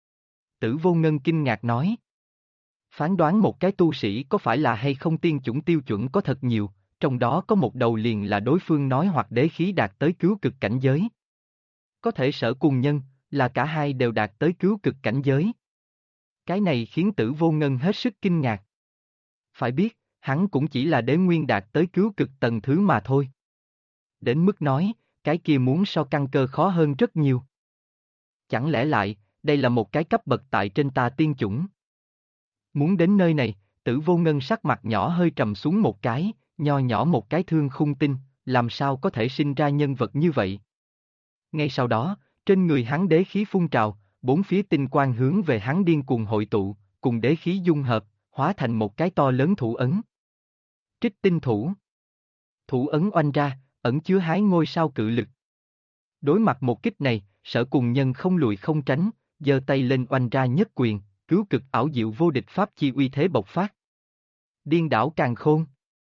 Tử Vô Ngân kinh ngạc nói. Phán đoán một cái tu sĩ có phải là hay không tiên chủng tiêu chuẩn có thật nhiều, trong đó có một đầu liền là đối phương nói hoặc đế khí đạt tới cứu cực cảnh giới. Có thể Sở Cùng Nhân, là cả hai đều đạt tới cứu cực cảnh giới. Cái này khiến Tử Vô Ngân hết sức kinh ngạc. Phải biết, hắn cũng chỉ là đế nguyên đạt tới cứu cực tầng thứ mà thôi. Đến mức nói, cái kia muốn so căn cơ khó hơn rất nhiều. Chẳng lẽ lại, đây là một cái cấp bậc tại trên ta tiên chủng. Muốn đến nơi này, Tử Vô Ngân sắc mặt nhỏ hơi trầm xuống một cái, nho nhỏ một cái Thương Khung Tinh, làm sao có thể sinh ra nhân vật như vậy. Ngay sau đó, trên người hắn đế khí phun trào, bốn phía tinh quang hướng về hắn điên cuồng hội tụ, cùng đế khí dung hợp, hóa thành một cái to lớn thủ ấn. Trích tinh thủ. Thủ ấn oanh ra, ẩn chứa hái ngôi sao cự lực. Đối mặt một kích này, Sở Cùng Nhân không lùi không tránh, giơ tay lên oanh ra nhất quyền, cứu cực ảo diệu vô địch pháp chi uy thế bộc phát. Điên đảo càn khôn.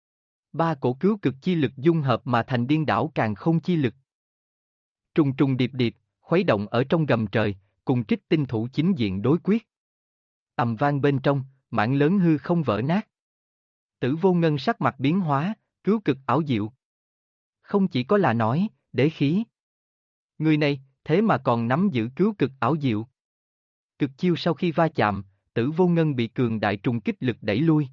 Ba cổ cứu cực chi lực dung hợp mà thành điên đảo càn khôn chi lực. Trùng trùng điệp điệp, khuấy động ở trong gầm trời, cùng trích tinh thủ chính diện đối quyết. Ầm vang bên trong, mảng lớn hư không vỡ nát. Tử Vô Ngân sắc mặt biến hóa, cứu cực ảo diệu. Không chỉ có là nói, đế khí. Người này, thế mà còn nắm giữ cứu cực ảo diệu. Cực chiêu sau khi va chạm, Tử Vô Ngân bị cường đại trùng kích lực đẩy lui.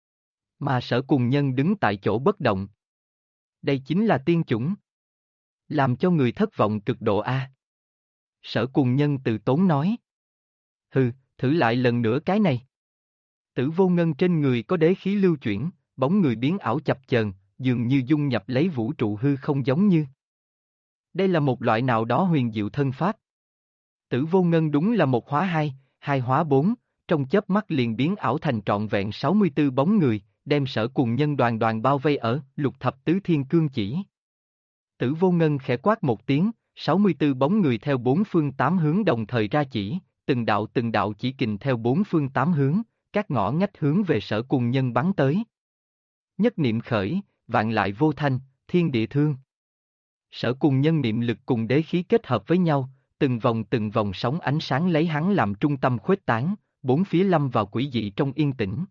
Mà Sở Cùng Nhân đứng tại chỗ bất động. Đây chính là tiên chủng. Làm cho người thất vọng cực độ a. Sở Cùng Nhân từ tốn nói. Hừ, thử lại lần nữa cái này. Tử Vô Ngân trên người có đế khí lưu chuyển, bóng người biến ảo chập chờn, dường như dung nhập lấy vũ trụ hư không giống như. Đây là một loại nào đó huyền diệu thân pháp. Tử Vô Ngân đúng là một hóa hai, hai hóa bốn, trong chớp mắt liền biến ảo thành trọn vẹn 64 bóng người, đem Sở Cùng Nhân đoàn đoàn bao vây ở Lục Thập Tứ Thiên Cương Chỉ. Tử Vô Ngân khẽ quát một tiếng, 64 bóng người theo bốn phương tám hướng đồng thời ra chỉ, từng đạo chỉ kình theo bốn phương tám hướng, các ngõ ngách hướng về Sở Cùng Nhân bắn tới. Nhất niệm khởi, vạn lại vô thanh, thiên địa thương. Sở Cùng Nhân niệm lực cùng đế khí kết hợp với nhau, từng vòng sóng ánh sáng lấy hắn làm trung tâm khuếch tán, bốn phía lâm vào quỷ dị trong yên tĩnh.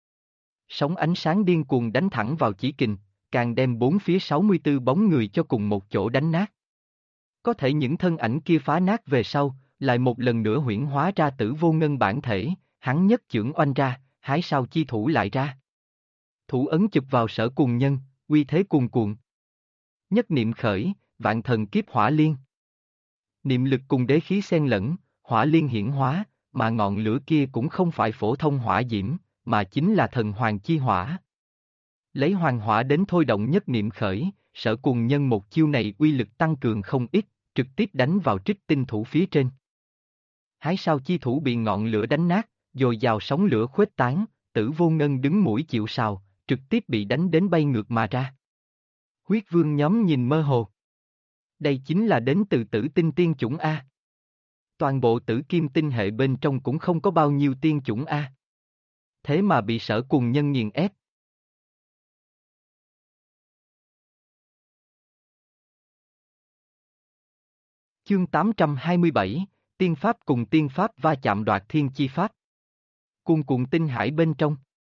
Sóng ánh sáng điên cuồng đánh thẳng vào chỉ kình, càng đem bốn phía 64 bóng người cho cùng một chỗ đánh nát. Có thể những thân ảnh kia phá nát về sau, lại một lần nữa huyễn hóa ra Tử Vô Ngân bản thể, hắn nhất chưởng oanh ra, hái sao chi thủ lại ra. Thủ ấn chụp vào Sở Cùng Nhân, uy thế cuồn cuộn. Nhất niệm khởi, vạn thần kiếp hỏa liên. Niệm lực cùng đế khí xen lẫn, hỏa liên hiển hóa, mà ngọn lửa kia cũng không phải phổ thông hỏa diễm, mà chính là thần hoàng chi hỏa. Lấy hoàng hỏa đến thôi động nhất niệm khởi, Sở Cùng Nhân một chiêu này uy lực tăng cường không ít, trực tiếp đánh vào trích tinh thủ phía trên. Hái sao chi thủ bị ngọn lửa đánh nát, dồi dào sóng lửa khuếch tán, Tử Vô Ngân đứng mũi chịu sào, trực tiếp bị đánh đến bay ngược mà ra. Huyết Vương nhóm nhìn mơ hồ. Đây chính là đến từ tử tinh tiên chủng A. Toàn bộ tử kim tinh hệ bên trong cũng không có bao nhiêu tiên chủng A. Thế mà bị Sở Cùng Nhân nghiền ép. Chương 827, Tiên Pháp cùng Tiên Pháp va chạm đoạt thiên chi pháp. Cuồn cuộn tinh hải bên trong.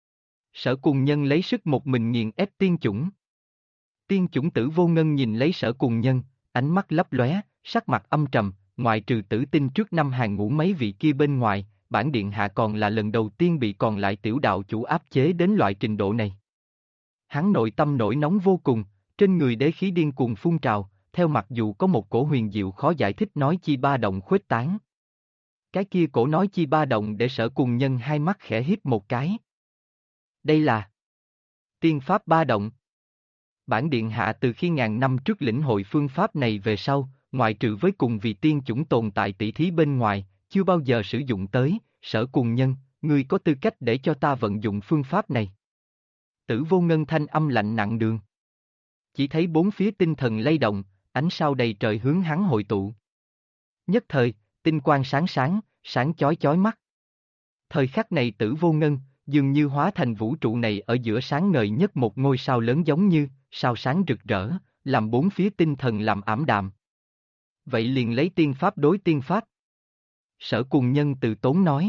Sở Cùng Nhân lấy sức một mình nghiền ép tiên chủng. Tiên chủng Tử Vô Ngân nhìn lấy Sở Cùng Nhân, ánh mắt lấp lóe, sắc mặt âm trầm, ngoại trừ tử tinh trước năm hàng ngũ mấy vị kia bên ngoài, bản điện hạ còn là lần đầu tiên bị còn lại tiểu đạo chủ áp chế đến loại trình độ này. Hắn nội tâm nổi nóng vô cùng, trên người đế khí điên cuồng phun trào, theo mặc dù có một cổ huyền diệu khó giải thích nói chi ba động khuếch tán. Cái kia cổ nói chi ba động để Sở Cùng Nhân hai mắt khẽ híp một cái. Đây là tiên pháp ba động. Bản điện hạ từ khi ngàn năm trước lĩnh hội phương pháp này về sau, ngoại trừ với cùng vì tiên chủng tồn tại tỷ thí bên ngoài, chưa bao giờ sử dụng tới. Sở Cùng Nhân, ngươi có tư cách để cho ta vận dụng phương pháp này. Tử Vô Ngân thanh âm lạnh nặng đường. Chỉ thấy bốn phía tinh thần lay động, ánh sao đầy trời hướng hắn hội tụ. Nhất thời, tinh quang sáng sáng, sáng chói chói mắt. Thời khắc này Tử Vô Ngân, dường như hóa thành vũ trụ này ở giữa sáng ngời nhất một ngôi sao lớn giống như, sao sáng rực rỡ, làm bốn phía tinh thần làm ảm đạm. Vậy liền lấy tiên pháp đối tiên pháp. Sở Cùng Nhân từ tốn nói.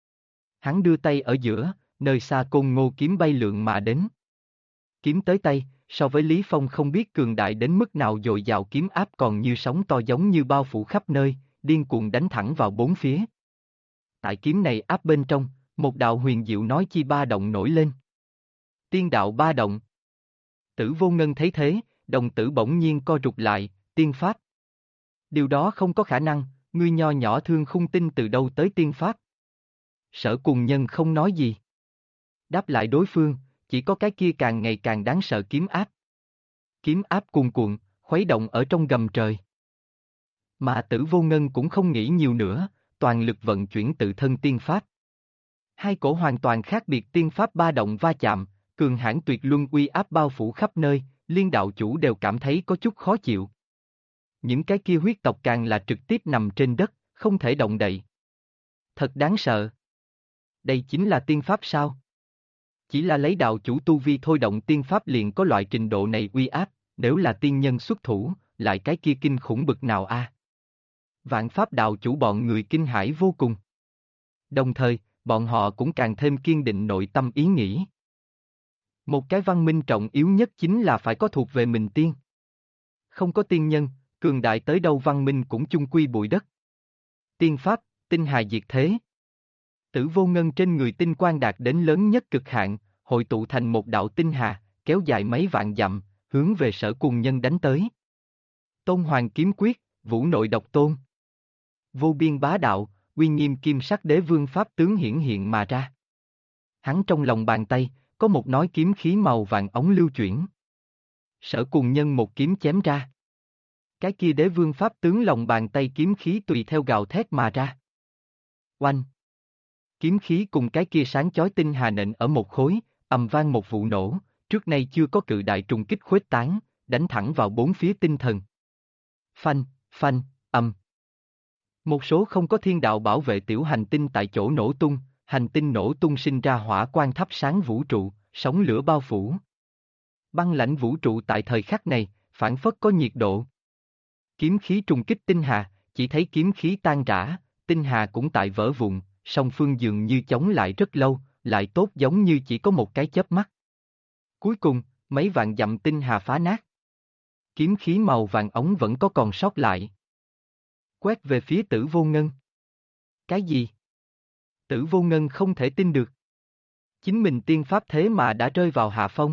Hắn đưa tay ở giữa, nơi xa Côn Ngô kiếm bay lượn mà đến. Kiếm tới tay, so với Lý Phong không biết cường đại đến mức nào dồi dào kiếm áp còn như sóng to giống như bao phủ khắp nơi, điên cuồng đánh thẳng vào bốn phía. Tại kiếm này áp bên trong, một đạo huyền diệu nói chi ba động nổi lên. Tiên đạo ba động. Tử Vô Ngân thấy thế, đồng tử bỗng nhiên co rụt lại, tiên pháp. Điều đó không có khả năng, ngươi nho nhỏ Thương Khung Tinh từ đâu tới tiên pháp. Sở Cùng Nhân không nói gì. Đáp lại đối phương, chỉ có cái kia càng ngày càng đáng sợ kiếm áp. Kiếm áp cuồn cuộn, khuấy động ở trong gầm trời. Mà Tử Vô Ngân cũng không nghĩ nhiều nữa, toàn lực vận chuyển tự thân tiên pháp. Hai cổ hoàn toàn khác biệt tiên pháp ba động va chạm, cường hãn tuyệt luân uy áp bao phủ khắp nơi, liên đạo chủ đều cảm thấy có chút khó chịu. Những cái kia huyết tộc càng là trực tiếp nằm trên đất, không thể động đậy. Thật đáng sợ. Đây chính là tiên pháp sao? Chỉ là lấy đạo chủ tu vi thôi động tiên pháp liền có loại trình độ này uy áp, nếu là tiên nhân xuất thủ, lại cái kia kinh khủng bực nào a? Vạn pháp đạo chủ bọn người kinh hãi vô cùng. Đồng thời, bọn họ cũng càng thêm kiên định nội tâm ý nghĩ. Một cái văn minh trọng yếu nhất chính là phải có thuộc về mình tiên. Không có tiên nhân, cường đại tới đâu văn minh cũng chung quy bụi đất. Tiên pháp, tinh hà diệt thế. Tử Vô Ngân trên người tinh quang đạt đến lớn nhất cực hạn, hội tụ thành một đạo tinh hà, kéo dài mấy vạn dặm, hướng về Sở Cùng Nhân đánh tới. Tôn Hoàng kiếm quyết, vũ nội độc tôn. Vô biên bá đạo, uy nghiêm kim sắc đế vương pháp tướng hiển hiện mà ra. Hắn trong lòng bàn tay, có một nói kiếm khí màu vàng ống lưu chuyển. Sở Cùng Nhân một kiếm chém ra. Cái kia đế vương pháp tướng lòng bàn tay kiếm khí tùy theo gào thét mà ra. Oanh! Kiếm khí cùng cái kia sáng chói tinh hà nện ở một khối, ầm vang một vụ nổ, trước nay chưa có cự đại trùng kích khuếch tán, đánh thẳng vào bốn phía tinh thần. Phanh, phanh, ầm. Một số không có thiên đạo bảo vệ tiểu hành tinh tại chỗ nổ tung, hành tinh nổ tung sinh ra hỏa quang thắp sáng vũ trụ, sóng lửa bao phủ. Băng lãnh vũ trụ tại thời khắc này, phản phất có nhiệt độ. Kiếm khí trùng kích tinh hà, chỉ thấy kiếm khí tan rã, tinh hà cũng tại vỡ vụn, song phương dường như chống lại rất lâu, lại tốt giống như chỉ có một cái chớp mắt. Cuối cùng, mấy vạn dặm tinh hà phá nát. Kiếm khí màu vàng ống vẫn có còn sót lại. Quét về phía Tử Vô Ngân. Cái gì? Tử Vô Ngân không thể tin được. Chính mình tiên pháp thế mà đã rơi vào hạ phong.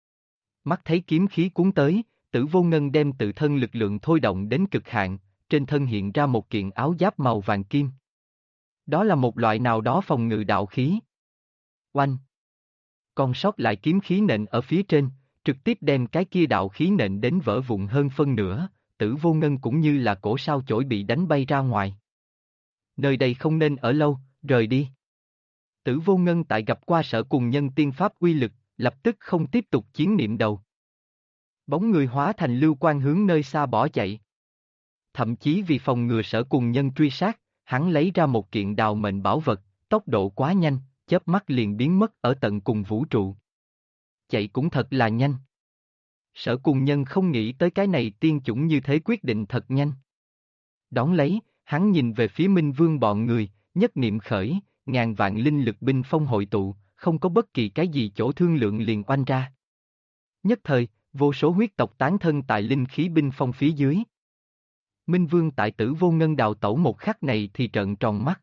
Mắt thấy kiếm khí cuốn tới, Tử Vô Ngân đem tự thân lực lượng thôi động đến cực hạn, trên thân hiện ra một kiện áo giáp màu vàng kim. Đó là một loại nào đó phòng ngự đạo khí. Oanh! Còn sót lại kiếm khí nện ở phía trên, trực tiếp đem cái kia đạo khí nện đến vỡ vụn hơn phân nửa, Tử Vô Ngân cũng như là cổ sao chổi bị đánh bay ra ngoài. Nơi đây không nên ở lâu, rời đi. Tử Vô Ngân tại gặp qua Sở Cùng Nhân tiên pháp uy lực, lập tức không tiếp tục chiến niệm đầu. Bóng người hóa thành lưu quang hướng nơi xa bỏ chạy. Thậm chí vì phòng ngừa Sở Cùng Nhân truy sát, hắn lấy ra một kiện đào mệnh bảo vật, tốc độ quá nhanh, chớp mắt liền biến mất ở tận cùng vũ trụ. Chạy cũng thật là nhanh. Sở Cùng Nhân không nghĩ tới cái này tiên chủng như thế quyết định thật nhanh. Đón lấy, hắn nhìn về phía Minh Vương bọn người, nhất niệm khởi, ngàn vạn linh lực binh phong hội tụ, không có bất kỳ cái gì chỗ thương lượng liền oanh ra. Nhất thời, vô số huyết tộc tán thân tại linh khí binh phong phía dưới. Minh Vương tại Tử Vô Ngân đào tẩu một khắc này thì trợn tròn mắt.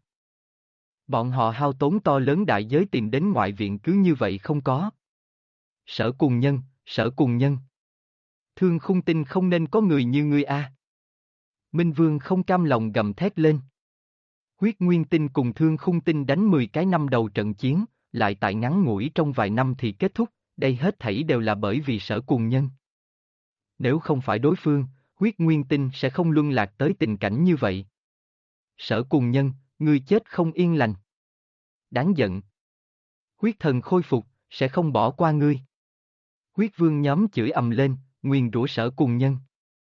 Bọn họ hao tốn to lớn đại giới tìm đến ngoại viện cứ như vậy không có. Sở Cùng Nhân, Sở Cùng Nhân. Thương Khung Tinh không nên có người như ngươi a. Minh Vương không cam lòng gầm thét lên. Huyết Nguyên Tinh cùng Thương Khung Tinh đánh 10 cái năm đầu trận chiến, lại tại ngắn ngủi trong vài năm thì kết thúc, đây hết thảy đều là bởi vì Sở Cùng Nhân. Nếu không phải đối phương, Huyết Nguyên Tinh sẽ không luân lạc tới tình cảnh như vậy. Sở Cùng Nhân, ngươi chết không yên lành. Đáng giận. Huyết thần khôi phục, sẽ không bỏ qua ngươi. Huyết Vương nhóm chửi ầm lên, nguyền rủa Sở Cùng Nhân.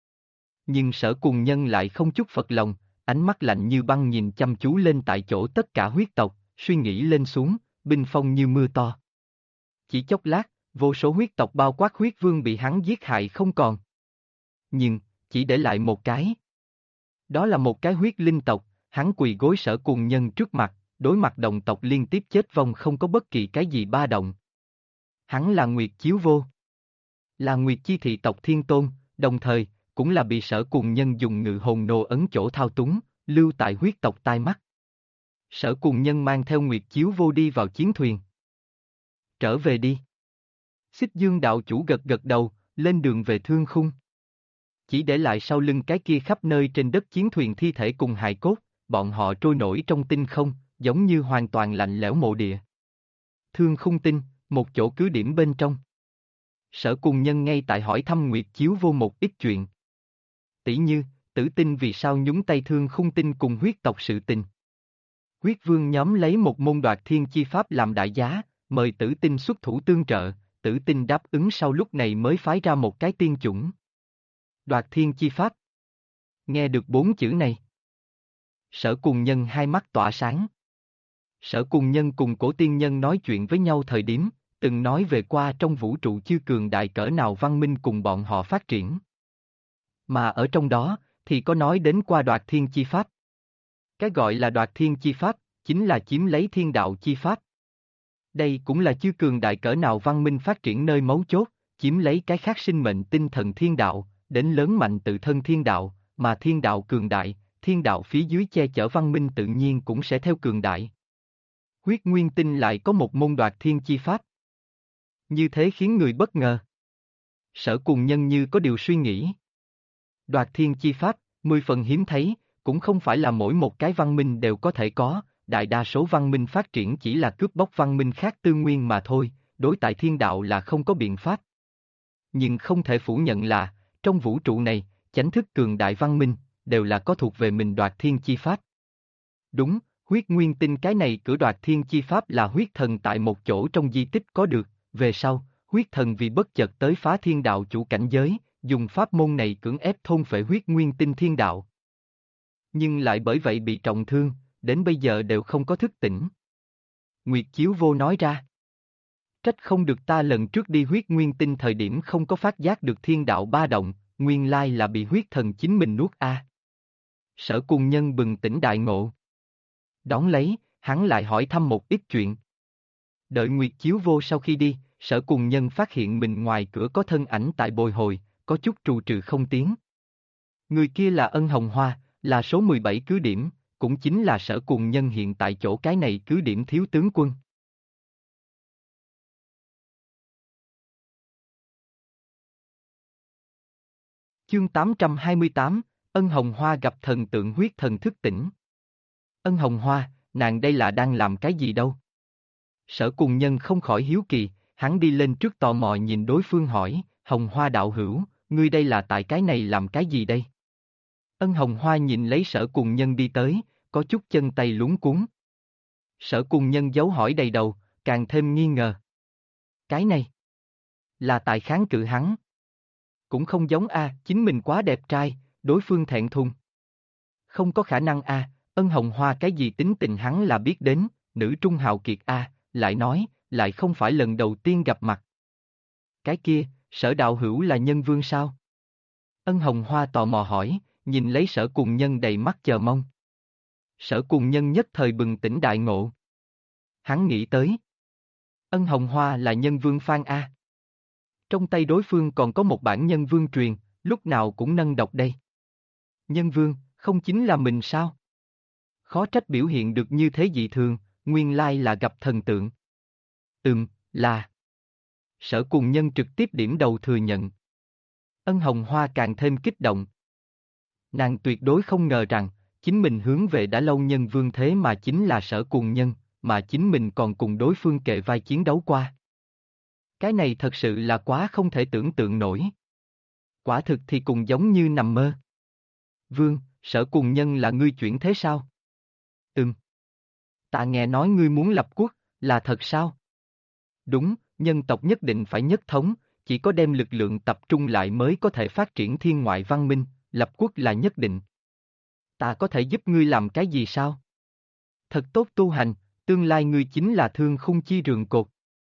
Nhưng Sở Cùng Nhân lại không chút phật lòng, ánh mắt lạnh như băng nhìn chăm chú lên tại chỗ tất cả huyết tộc, suy nghĩ lên xuống, binh phong như mưa to. Chỉ chốc lát, vô số huyết tộc bao quát Huyết Vương bị hắn giết hại không còn. Nhưng, chỉ để lại một cái. Đó là một cái huyết linh tộc, hắn quỳ gối Sở Cùng Nhân trước mặt, đối mặt đồng tộc liên tiếp chết vong không có bất kỳ cái gì ba động. Hắn là Nguyệt Chiếu Vô. Là Nguyệt Chi thị tộc Thiên Tôn, đồng thời, cũng là bị Sở Cùng Nhân dùng ngự hồn nô ấn chỗ thao túng, lưu tại huyết tộc tai mắt. Sở Cùng Nhân mang theo Nguyệt Chiếu Vô đi vào chiến thuyền. Trở về đi. Xích Dương đạo chủ gật gật đầu, lên đường về Thương Khung. Chỉ để lại sau lưng cái kia khắp nơi trên đất chiến thuyền thi thể cùng hài cốt, bọn họ trôi nổi trong tinh không, giống như hoàn toàn lạnh lẽo mộ địa. Thương Khung Tinh, một chỗ cứ điểm bên trong. Sở Cùng Nhân ngay tại hỏi thăm Nguyệt Chiếu Vô một ít chuyện. Tỷ như, Tử Tinh vì sao nhúng tay Thương Khung Tinh cùng huyết tộc sự tình. Huyết Vương nhóm lấy một môn đoạt thiên chi pháp làm đại giá, mời Tử Tinh xuất thủ tương trợ, Tử Tinh đáp ứng sau lúc này mới phái ra một cái tiên chủng. Đoạt thiên chi pháp. Nghe được 4 chữ này. Sở Cùng Nhân hai mắt tỏa sáng. Sở Cùng Nhân cùng Cổ Tiên Nhân nói chuyện với nhau thời điểm, từng nói về qua trong vũ trụ chưa cường đại cỡ nào văn minh cùng bọn họ phát triển. Mà ở trong đó, thì có nói đến qua đoạt thiên chi pháp. Cái gọi là đoạt thiên chi pháp, chính là chiếm lấy thiên đạo chi pháp. Đây cũng là chưa cường đại cỡ nào văn minh phát triển nơi mấu chốt, chiếm lấy cái khác sinh mệnh tinh thần thiên đạo, đến lớn mạnh tự thân thiên đạo, mà thiên đạo cường đại, thiên đạo phía dưới che chở văn minh tự nhiên cũng sẽ theo cường đại. Huyết Nguyên Tinh lại có một môn đoạt thiên chi pháp. Như thế khiến người bất ngờ. Sở Cùng Nhân như có điều suy nghĩ. Đoạt thiên chi pháp, 10 phần hiếm thấy, cũng không phải là mỗi một cái văn minh đều có thể có, đại đa số văn minh phát triển chỉ là cướp bóc văn minh khác tư nguyên mà thôi, đối tại thiên đạo là không có biện pháp. Nhưng không thể phủ nhận là, trong vũ trụ này, chánh thức cường đại văn minh, đều là có thuộc về mình đoạt thiên chi pháp. Đúng, huyết nguyên tinh cái này cửa đoạt thiên chi pháp là huyết thần tại một chỗ trong di tích có được, về sau, huyết thần vì bất chợt tới phá thiên đạo chủ cảnh giới, dùng pháp môn này cưỡng ép thôn phệ huyết nguyên tinh thiên đạo. Nhưng lại bởi vậy bị trọng thương, đến bây giờ đều không có thức tỉnh. Nguyệt Chiếu Vô nói ra. Trách không được ta lần trước đi huyết nguyên tinh thời điểm không có phát giác được thiên đạo ba động, nguyên lai là bị huyết thần chính mình nuốt a. Sở Cùng Nhân bừng tỉnh đại ngộ. Đón lấy, hắn lại hỏi thăm một ít chuyện. Đợi Nguyệt Chiếu Vô sau khi đi, Sở Cùng Nhân phát hiện mình ngoài cửa có thân ảnh tại bồi hồi, có chút trù trừ không tiến. Người kia là Ân Hồng Hoa, là số 17 cứ điểm, cũng chính là Sở Cùng Nhân hiện tại chỗ cái này cứ điểm thiếu tướng quân. Chương 828, Ân Hồng Hoa gặp thần tượng huyết thần thức tỉnh. Ân Hồng Hoa, nàng đây là đang làm cái gì đâu? Sở Cùng Nhân không khỏi hiếu kỳ, hắn đi lên trước tò mò nhìn đối phương hỏi, Hồng Hoa đạo hữu, ngươi đây là tại cái này làm cái gì đây? Ân Hồng Hoa nhìn lấy Sở Cùng Nhân đi tới, có chút chân tay luống cuống. Sở Cùng Nhân giấu hỏi đầy đầu, càng thêm nghi ngờ. Cái này là tại kháng cự hắn. Cũng không giống a, chính mình quá đẹp trai, đối phương thẹn thùng. Không có khả năng a, Ân Hồng Hoa cái gì tính tình hắn là biết đến, nữ trung hào kiệt a, lại nói, lại không phải lần đầu tiên gặp mặt. Cái kia, Sở đạo hữu là nhân vương sao? Ân Hồng Hoa tò mò hỏi, nhìn lấy Sở Cùng Nhân đầy mắt chờ mong. Sở Cùng Nhân nhất thời bừng tỉnh đại ngộ. Hắn nghĩ tới. Ân Hồng Hoa là nhân vương Phan A. Trong tay đối phương còn có một bản nhân vương truyền, lúc nào cũng nâng đọc đây. Nhân vương, không chính là mình sao? Khó trách biểu hiện được như thế dị thường, nguyên lai là gặp thần tượng. Là. Sở Cùng Nhân trực tiếp điểm đầu thừa nhận. Ân Hồng Hoa càng thêm kích động. Nàng tuyệt đối không ngờ rằng, chính mình hướng về đã lâu nhân vương thế mà chính là Sở Cùng Nhân, mà chính mình còn cùng đối phương kề vai chiến đấu qua. Cái này thật sự là quá không thể tưởng tượng nổi. Quả thực thì cùng giống như nằm mơ. Vương, Sở Cùng Nhân là ngươi chuyển thế sao? Ta nghe nói ngươi muốn lập quốc, là thật sao? Đúng, nhân tộc nhất định phải nhất thống, chỉ có đem lực lượng tập trung lại mới có thể phát triển thiên ngoại văn minh, lập quốc là nhất định. Ta có thể giúp ngươi làm cái gì sao? Thật tốt tu hành, tương lai ngươi chính là thương khung chi rường cột.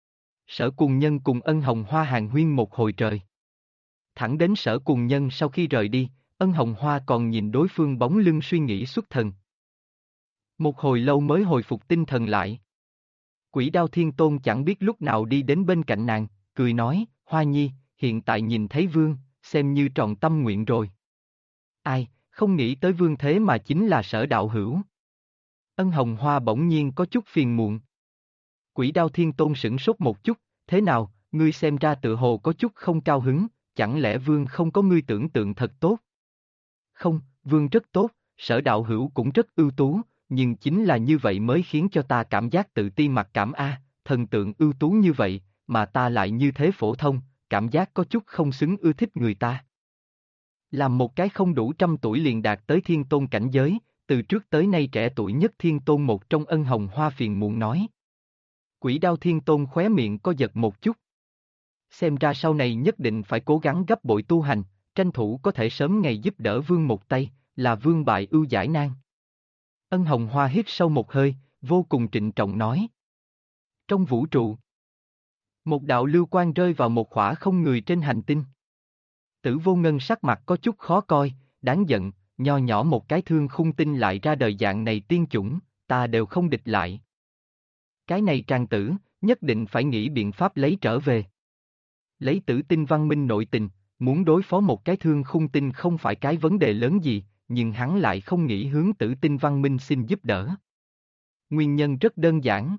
Sở Cùng Nhân cùng Ân Hồng Hoa hàn huyên một hồi trời. Thẳng đến Sở Cùng Nhân sau khi rời đi, Ân Hồng Hoa còn nhìn đối phương bóng lưng suy nghĩ xuất thần. Một hồi lâu mới hồi phục tinh thần lại. Quỷ Đao Thiên Tôn chẳng biết lúc nào đi đến bên cạnh nàng, cười nói, Hoa Nhi, hiện tại nhìn thấy Vương, xem như tròn tâm nguyện rồi. Ai, không nghĩ tới Vương thế mà chính là Sở đạo hữu. Ân Hồng Hoa bỗng nhiên có chút phiền muộn. Quỷ Đao Thiên Tôn sửng sốt một chút, thế nào, ngươi xem ra tựa hồ có chút không cao hứng, chẳng lẽ Vương không có ngươi tưởng tượng thật tốt? Không, Vương rất tốt, Sở đạo hữu cũng rất ưu tú, nhưng chính là như vậy mới khiến cho ta cảm giác tự ti mặc cảm a, thần tượng ưu tú như vậy, mà ta lại như thế phổ thông, cảm giác có chút không xứng ưa thích người ta. Làm một cái không đủ 100 tuổi liền đạt tới thiên tôn cảnh giới, từ trước tới nay trẻ tuổi nhất thiên tôn một trong Ân Hồng Hoa phiền muộn nói. Quỷ Đao Thiên Tôn khóe miệng co giật một chút. Xem ra sau này nhất định phải cố gắng gấp bội tu hành, tranh thủ có thể sớm ngày giúp đỡ Vương một tay, là Vương bại ưu giải nan. Ân Hồng Hoa hít sâu một hơi, vô cùng trịnh trọng nói. Trong vũ trụ, một đạo lưu quang rơi vào một khỏa không người trên hành tinh. Tử Vô Ngân sắc mặt có chút khó coi, đáng giận, nho nhỏ một cái thương khung tinh lại ra đời dạng này tiên chủng, ta đều không địch lại. Cái này Tràng Tử, nhất định phải nghĩ biện pháp lấy trở về. Lấy Tử Tinh văn minh nội tình, muốn đối phó một cái thương khung tinh không phải cái vấn đề lớn gì, nhưng hắn lại không nghĩ hướng Tử Tinh văn minh xin giúp đỡ. Nguyên nhân rất đơn giản.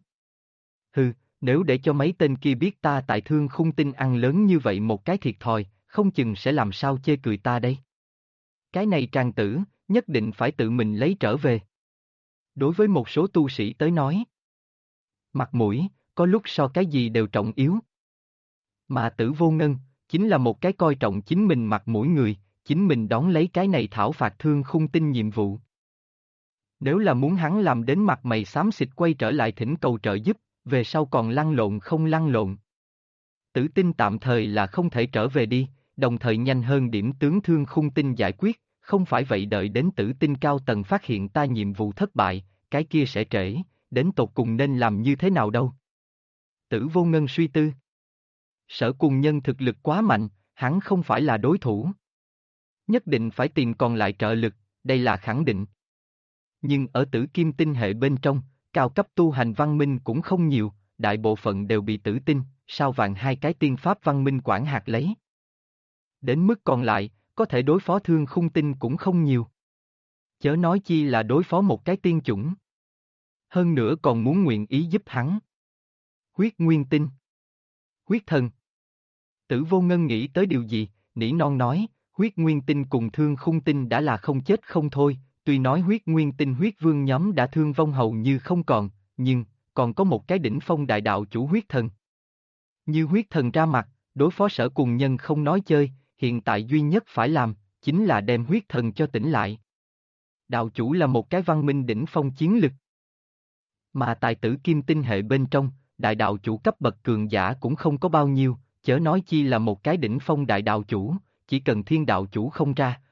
Nếu để cho mấy tên kia biết ta tại thương khung tinh ăn lớn như vậy một cái thiệt thòi, không chừng sẽ làm sao chê cười ta đây. Cái này Tràng Tử, nhất định phải tự mình lấy trở về. Đối với một số tu sĩ tới nói, mặt mũi, có lúc so cái gì đều trọng yếu. Mà Tử Vô Ngân, chính là một cái coi trọng chính mình mặt mũi người, chính mình đón lấy cái này thảo phạt thương khung tinh nhiệm vụ. Nếu là muốn hắn làm đến mặt mày xám xịt quay trở lại thỉnh cầu trợ giúp, về sau còn lăn lộn không lăn lộn. Tử Tinh tạm thời là không thể trở về đi, đồng thời nhanh hơn điểm tướng thương khung tinh giải quyết, không phải vậy đợi đến Tử Tinh cao tầng phát hiện ta nhiệm vụ thất bại, cái kia sẽ trễ, đến tột cùng nên làm như thế nào đâu. Tử Vô Ngân suy tư. Sở Cùng Nhân thực lực quá mạnh, hắn không phải là đối thủ. Nhất định phải tìm còn lại trợ lực, đây là khẳng định. Nhưng ở Tử Kim tinh hệ bên trong, cao cấp tu hành văn minh cũng không nhiều, đại bộ phận đều bị Tử Tinh, sao vàng hai cái tiên pháp văn minh quản hạt lấy. Đến mức còn lại, có thể đối phó thương khung tinh cũng không nhiều. Chớ nói chi là đối phó một cái tiên chủng. Hơn nữa còn muốn nguyện ý giúp hắn. Huyết Nguyên Tinh. Huyết Thần. Tử Vô Ngân nghĩ tới điều gì, nỉ non nói, Huyết Nguyên Tinh cùng Thương Khung Tinh đã là không chết không thôi, tuy nói Huyết Nguyên Tinh huyết vương nhóm đã thương vong hầu như không còn, nhưng, còn có một cái đỉnh phong đại đạo chủ Huyết Thần. Như Huyết Thần ra mặt, đối phó Sở Cùng Nhân không nói chơi, hiện tại duy nhất phải làm, chính là đem Huyết Thần cho tỉnh lại. Đạo chủ là một cái văn minh đỉnh phong chiến lực. Mà tại Tử Kim tinh hệ bên trong, đại đạo chủ cấp bậc cường giả cũng không có bao nhiêu, chớ nói chi là một cái đỉnh phong đại đạo chủ, chỉ cần thiên đạo chủ không ra,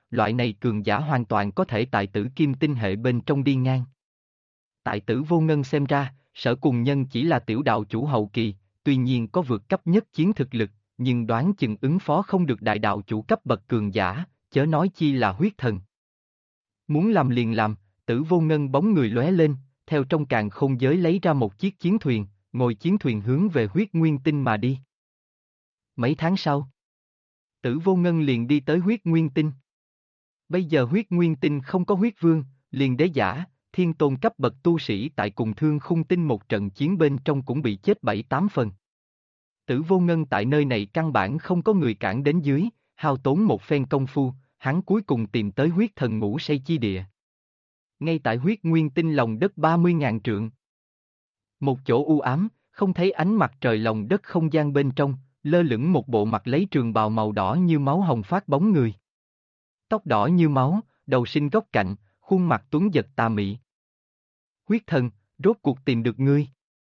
loại này cường giả hoàn toàn có thể tại tử kim tinh hệ bên trong đi ngang. Tại Tử Vô Ngân xem ra, Sở Cùng Nhân chỉ là tiểu đạo chủ hậu kỳ, tuy nhiên có vượt cấp nhất chiến thực lực, nhưng đoán chừng ứng phó không được đại đạo chủ cấp bậc cường giả, chớ nói chi là huyết thần. Muốn làm liền làm, Tử Vô Ngân bóng người lóe lên, theo trong càn khôn giới lấy ra một chiếc chiến thuyền, ngồi chiến thuyền hướng về huyết nguyên tinh mà đi. Mấy tháng sau, Tử Vô Ngân liền đi tới huyết nguyên tinh. Bây giờ huyết nguyên tinh không có huyết vương, liền đế giả, thiên tôn cấp bậc tu sĩ tại cùng Thương Khung tinh một trận chiến bên trong cũng bị chết 7-8 phần. Tử Vô Ngân tại nơi này căn bản không có người cản đến dưới, hao tốn một phen công phu, hắn cuối cùng tìm tới huyết thần ngủ say chi địa. Ngay tại huyết nguyên tinh lòng đất 30.000 trượng. Một chỗ u ám, không thấy ánh mặt trời lòng đất không gian bên trong, lơ lửng một bộ mặt lấy trường bào màu đỏ như máu hồng phát bóng người. Tóc đỏ như máu, đầu sinh góc cạnh, khuôn mặt tuấn giật tà mị. Huyết thần, rốt cuộc tìm được ngươi.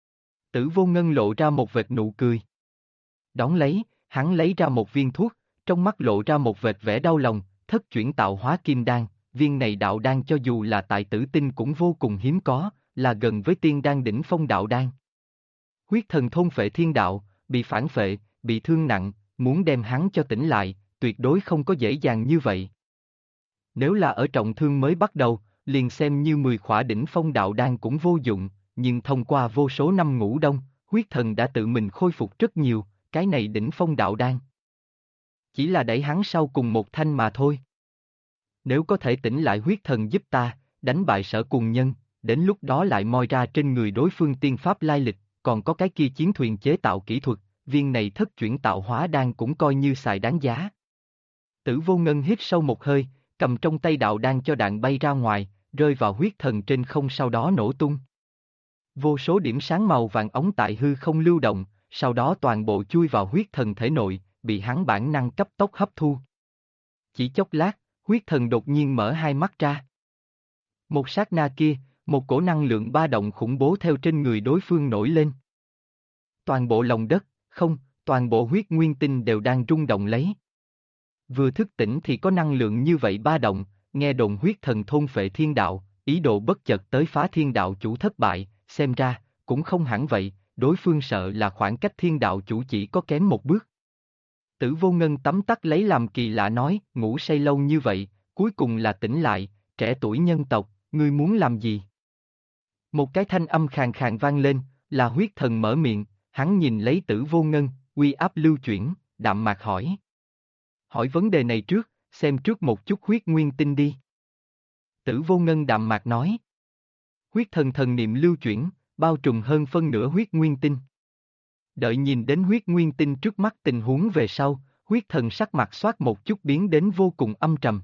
Tử Vô Ngân lộ ra một vệt nụ cười. Đón lấy, hắn lấy ra một viên thuốc, trong mắt lộ ra một vệt vẻ đau lòng, thất chuyển tạo hóa kim đan, viên này đạo đan cho dù là tại tử tinh cũng vô cùng hiếm có, là gần với tiên đan đỉnh phong đạo đan. Huyết thần thôn phệ thiên đạo, bị phản phệ, bị thương nặng, muốn đem hắn cho tỉnh lại, tuyệt đối không có dễ dàng như vậy. Nếu là ở trọng thương mới bắt đầu, liền xem như 10 khỏa đỉnh phong đạo đan cũng vô dụng, nhưng thông qua vô số năm ngủ đông, huyết thần đã tự mình khôi phục rất nhiều, cái này đỉnh phong đạo đan. Chỉ là đẩy hắn sau cùng một thanh mà thôi. Nếu có thể tỉnh lại huyết thần giúp ta, đánh bại Sở Cùng Nhân, đến lúc đó lại moi ra trên người đối phương tiên pháp lai lịch, còn có cái kia chiến thuyền chế tạo kỹ thuật, viên này thất chuyển tạo hóa đan cũng coi như xài đáng giá. Tử Vô Ngân hít sâu một hơi, cầm trong tay đạo đan cho đạn bay ra ngoài, rơi vào huyết thần trên không sau đó nổ tung. Vô số điểm sáng màu vàng ống tại hư không lưu động, sau đó toàn bộ chui vào huyết thần thể nội, bị hắn bản năng cấp tốc hấp thu. Chỉ chốc lát, huyết thần đột nhiên mở hai mắt ra. Một sát na kia, một cổ năng lượng ba động khủng bố theo trên người đối phương nổi lên. Toàn bộ lòng đất, không, toàn bộ huyết nguyên tinh đều đang rung động lấy. Vừa thức tỉnh thì có năng lượng như vậy ba động, nghe đồn huyết thần thôn phệ thiên đạo, ý đồ bất chợt tới phá thiên đạo chủ thất bại, xem ra, cũng không hẳn vậy, đối phương sợ là khoảng cách thiên đạo chủ chỉ có kém một bước. Tử Vô Ngân tấm tắc lấy làm kỳ lạ nói, ngủ say lâu như vậy, cuối cùng là tỉnh lại, trẻ tuổi nhân tộc, ngươi muốn làm gì? Một cái thanh âm khàn khàn vang lên, là huyết thần mở miệng, hắn nhìn lấy Tử Vô Ngân, uy áp lưu chuyển, đạm mạc hỏi. Hỏi vấn đề này trước, xem trước một chút huyết nguyên tinh đi. Tử Vô Ngân đạm mạc nói. Huyết thần thần niệm lưu chuyển, bao trùm hơn phân nửa huyết nguyên tinh. Đợi nhìn đến huyết nguyên tinh trước mắt tình huống về sau, huyết thần sắc mặt xoát một chút biến đến vô cùng âm trầm.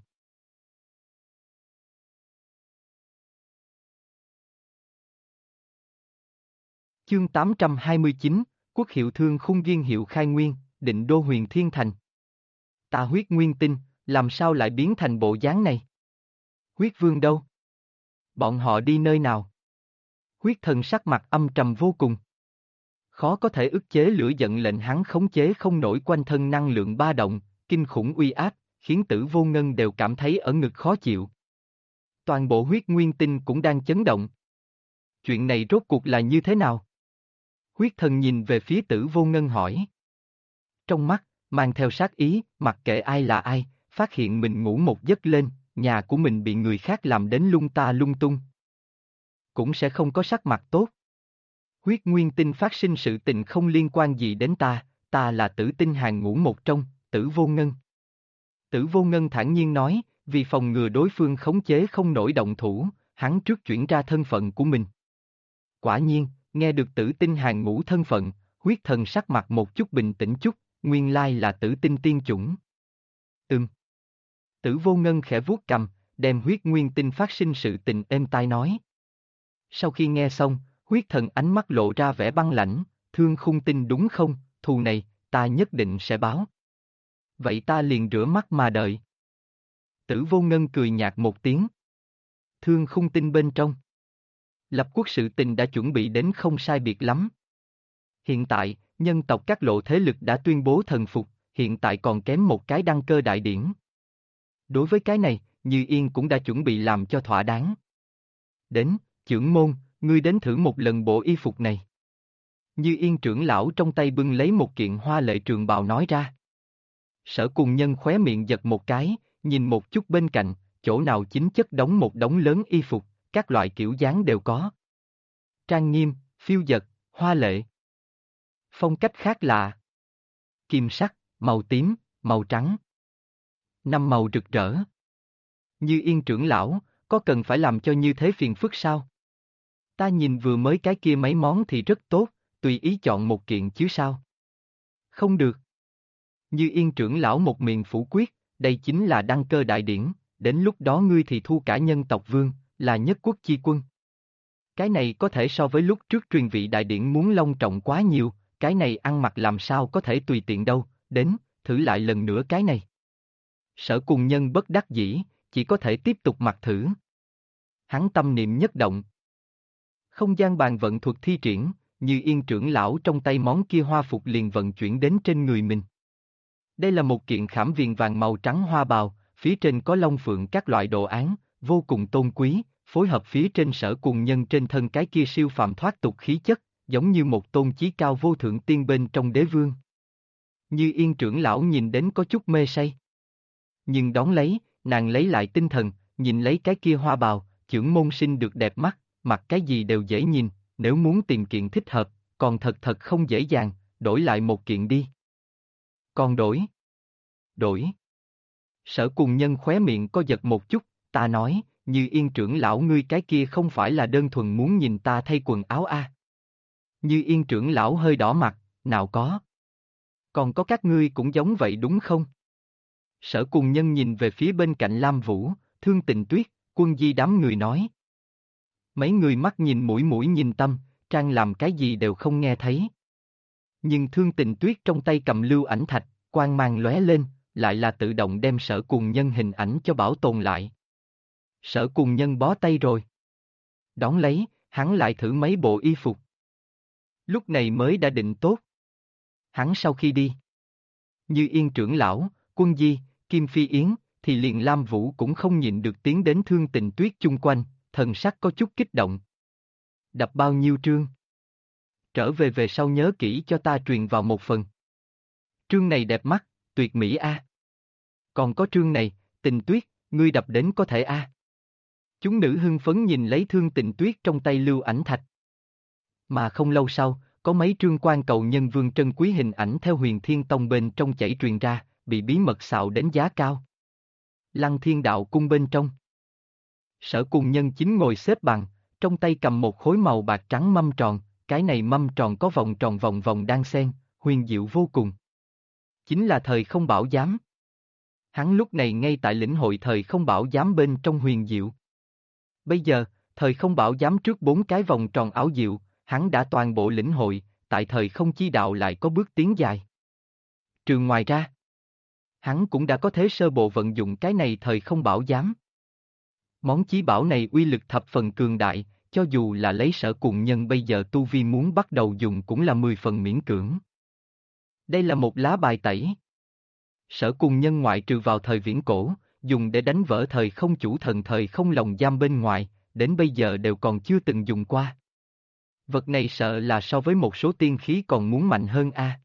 Chương 829, Quốc hiệu Thương Khung viên hiệu khai nguyên, định đô huyền thiên thành. Ta huyết nguyên tinh, làm sao lại biến thành bộ dáng này? Huyết vương đâu? Bọn họ đi nơi nào? Huyết thần sắc mặt âm trầm vô cùng. Khó có thể ức chế lửa giận lệnh hắn khống chế không nổi quanh thân năng lượng ba động, kinh khủng uy áp, khiến Tử Vô Ngân đều cảm thấy ở ngực khó chịu. Toàn bộ huyết nguyên tinh cũng đang chấn động. Chuyện này rốt cuộc là như thế nào? Huyết thần nhìn về phía Tử Vô Ngân hỏi. Trong mắt, mang theo sát ý, mặc kệ ai là ai, phát hiện mình ngủ một giấc lên, nhà của mình bị người khác làm đến lung ta lung tung. Cũng sẽ không có sắc mặt tốt. Huyết nguyên tinh phát sinh sự tình không liên quan gì đến ta là tử tinh hàng ngũ một trong, Tử Vô Ngân. Tử Vô Ngân thản nhiên nói, vì phòng ngừa đối phương khống chế không nổi động thủ, hắn trước chuyển ra thân phận của mình. Quả nhiên, nghe được tử tinh hàng ngũ thân phận, huyết thần sắc mặt một chút bình tĩnh chút, nguyên lai là tử tinh tiên chủng. Tử Vô Ngân khẽ vuốt cầm, đem huyết nguyên tinh phát sinh sự tình êm tai nói. Sau khi nghe xong, huyết thần ánh mắt lộ ra vẻ băng lãnh, Thương Khung tinh đúng không, thù này, ta nhất định sẽ báo. Vậy ta liền rửa mắt mà đợi. Tử Vô Ngân cười nhạt một tiếng. Thương Khung tinh bên trong. Lập quốc sự tình đã chuẩn bị đến không sai biệt lắm. Hiện tại, nhân tộc các lộ thế lực đã tuyên bố thần phục, hiện tại còn kém một cái đăng cơ đại điển. Đối với cái này, Như Yên cũng đã chuẩn bị làm cho thỏa đáng. Đến, chưởng môn, ngươi đến thử một lần bộ y phục này. Như Yên trưởng lão trong tay bưng lấy một kiện hoa lệ trường bào nói ra. Sở Cùng Nhân khóe miệng giật một cái, nhìn một chút bên cạnh, chỗ nào chính chất đóng một đống lớn y phục, các loại kiểu dáng đều có. Trang nghiêm, phiêu dật, hoa lệ. Phong cách khác lạ. Kim sắc, màu tím, màu trắng. Năm màu rực rỡ. Như Yên trưởng lão, có cần phải làm cho như thế phiền phức sao? Ta nhìn vừa mới cái kia mấy món thì rất tốt, tùy ý chọn một kiện chứ sao? Không được. Như Yên trưởng lão một miệng phủ quyết, đây chính là đăng cơ đại điển, đến lúc đó ngươi thì thu cả nhân tộc vương, là nhất quốc chi quân. Cái này có thể so với lúc trước truyền vị đại điển muốn long trọng quá nhiều, cái này ăn mặc làm sao có thể tùy tiện đâu, đến, thử lại lần nữa cái này. Sở Cùng Nhân bất đắc dĩ, chỉ có thể tiếp tục mặc thử. Hắn tâm niệm nhất động. Không gian bàn vận thuật thi triển, Như Yên trưởng lão trong tay món kia hoa phục liền vận chuyển đến trên người mình. Đây là một kiện khảm viền vàng màu trắng hoa bào, phía trên có long phượng các loại đồ án, vô cùng tôn quý, phối hợp phía trên Sở Cùng Nhân trên thân cái kia siêu phàm thoát tục khí chất, giống như một tôn chí cao vô thượng tiên bên trong đế vương. Như Yên trưởng lão nhìn đến có chút mê say. Nhưng đón lấy, nàng lấy lại tinh thần, nhìn lấy cái kia hoa bào, chưởng môn sinh được đẹp mắt, mặc cái gì đều dễ nhìn, nếu muốn tìm kiện thích hợp, còn thật không dễ dàng, đổi lại một kiện đi. Còn đổi? Đổi. Sở Cùng Nhân khóe miệng co giật một chút, ta nói, Như Yên trưởng lão ngươi cái kia không phải là đơn thuần muốn nhìn ta thay quần áo a? Như Yên trưởng lão hơi đỏ mặt, nào có. Còn có các ngươi cũng giống vậy đúng không? Sở Cùng Nhân nhìn về phía bên cạnh Lam Vũ, Thương Tình Tuyết, Quân Di đám người nói. Mấy người mắt nhìn mũi mũi nhìn tâm, trang làm cái gì đều không nghe thấy. Nhưng Thương Tình Tuyết trong tay cầm lưu ảnh thạch, quang mang lóe lên, lại là tự động đem Sở Cùng Nhân hình ảnh cho bảo tồn lại. Sở Cùng Nhân bó tay rồi. Đón lấy, hắn lại thử mấy bộ y phục. Lúc này mới đã định tốt. Hắn sau khi đi, Như Yên trưởng lão, Quân Di, Kim Phi Yến, thì liền Lam Vũ cũng không nhịn được tiến đến Thương Tình Tuyết chung quanh, thần sắc có chút kích động. Đập bao nhiêu trương? Trở về sau nhớ kỹ cho ta truyền vào một phần. Trương này đẹp mắt, tuyệt mỹ a. Còn có trương này, Tình Tuyết, ngươi đập đến có thể a. Chúng nữ hưng phấn nhìn lấy Thương Tình Tuyết trong tay lưu ảnh thạch. Mà không lâu sau, có mấy trương quan cầu nhân vương trân quý hình ảnh theo Huyền Thiên Tông bên trong chảy truyền ra, bị bí mật xạo đến giá cao. Lăng Thiên Đạo cung bên trong. Sở Cùng Nhân chính ngồi xếp bằng, trong tay cầm một khối màu bạc trắng mâm tròn, cái này mâm tròn có vòng tròn vòng vòng đan xen, huyền diệu vô cùng. Chính là thời không bảo giám. Hắn lúc này ngay tại lĩnh hội thời không bảo giám bên trong huyền diệu. Bây giờ, thời không bảo giám trước 4 cái vòng tròn ảo diệu, hắn đã toàn bộ lĩnh hội, tại thời không chi đạo lại có bước tiến dài. Trừ ngoài ra, hắn cũng đã có thế sơ bộ vận dụng cái này thời không bảo giám. Món chí bảo này uy lực thập phần cường đại, cho dù là lấy Sở Cùng Nhân bây giờ tu vi muốn bắt đầu dùng cũng là 10 phần miễn cưỡng. Đây là một lá bài tẩy. Sở Cùng Nhân ngoại trừ vào thời viễn cổ, dùng để đánh vỡ thời không chủ thần thời không lồng giam bên ngoài, đến bây giờ đều còn chưa từng dùng qua. Vật này sợ là so với một số tiên khí còn muốn mạnh hơn a.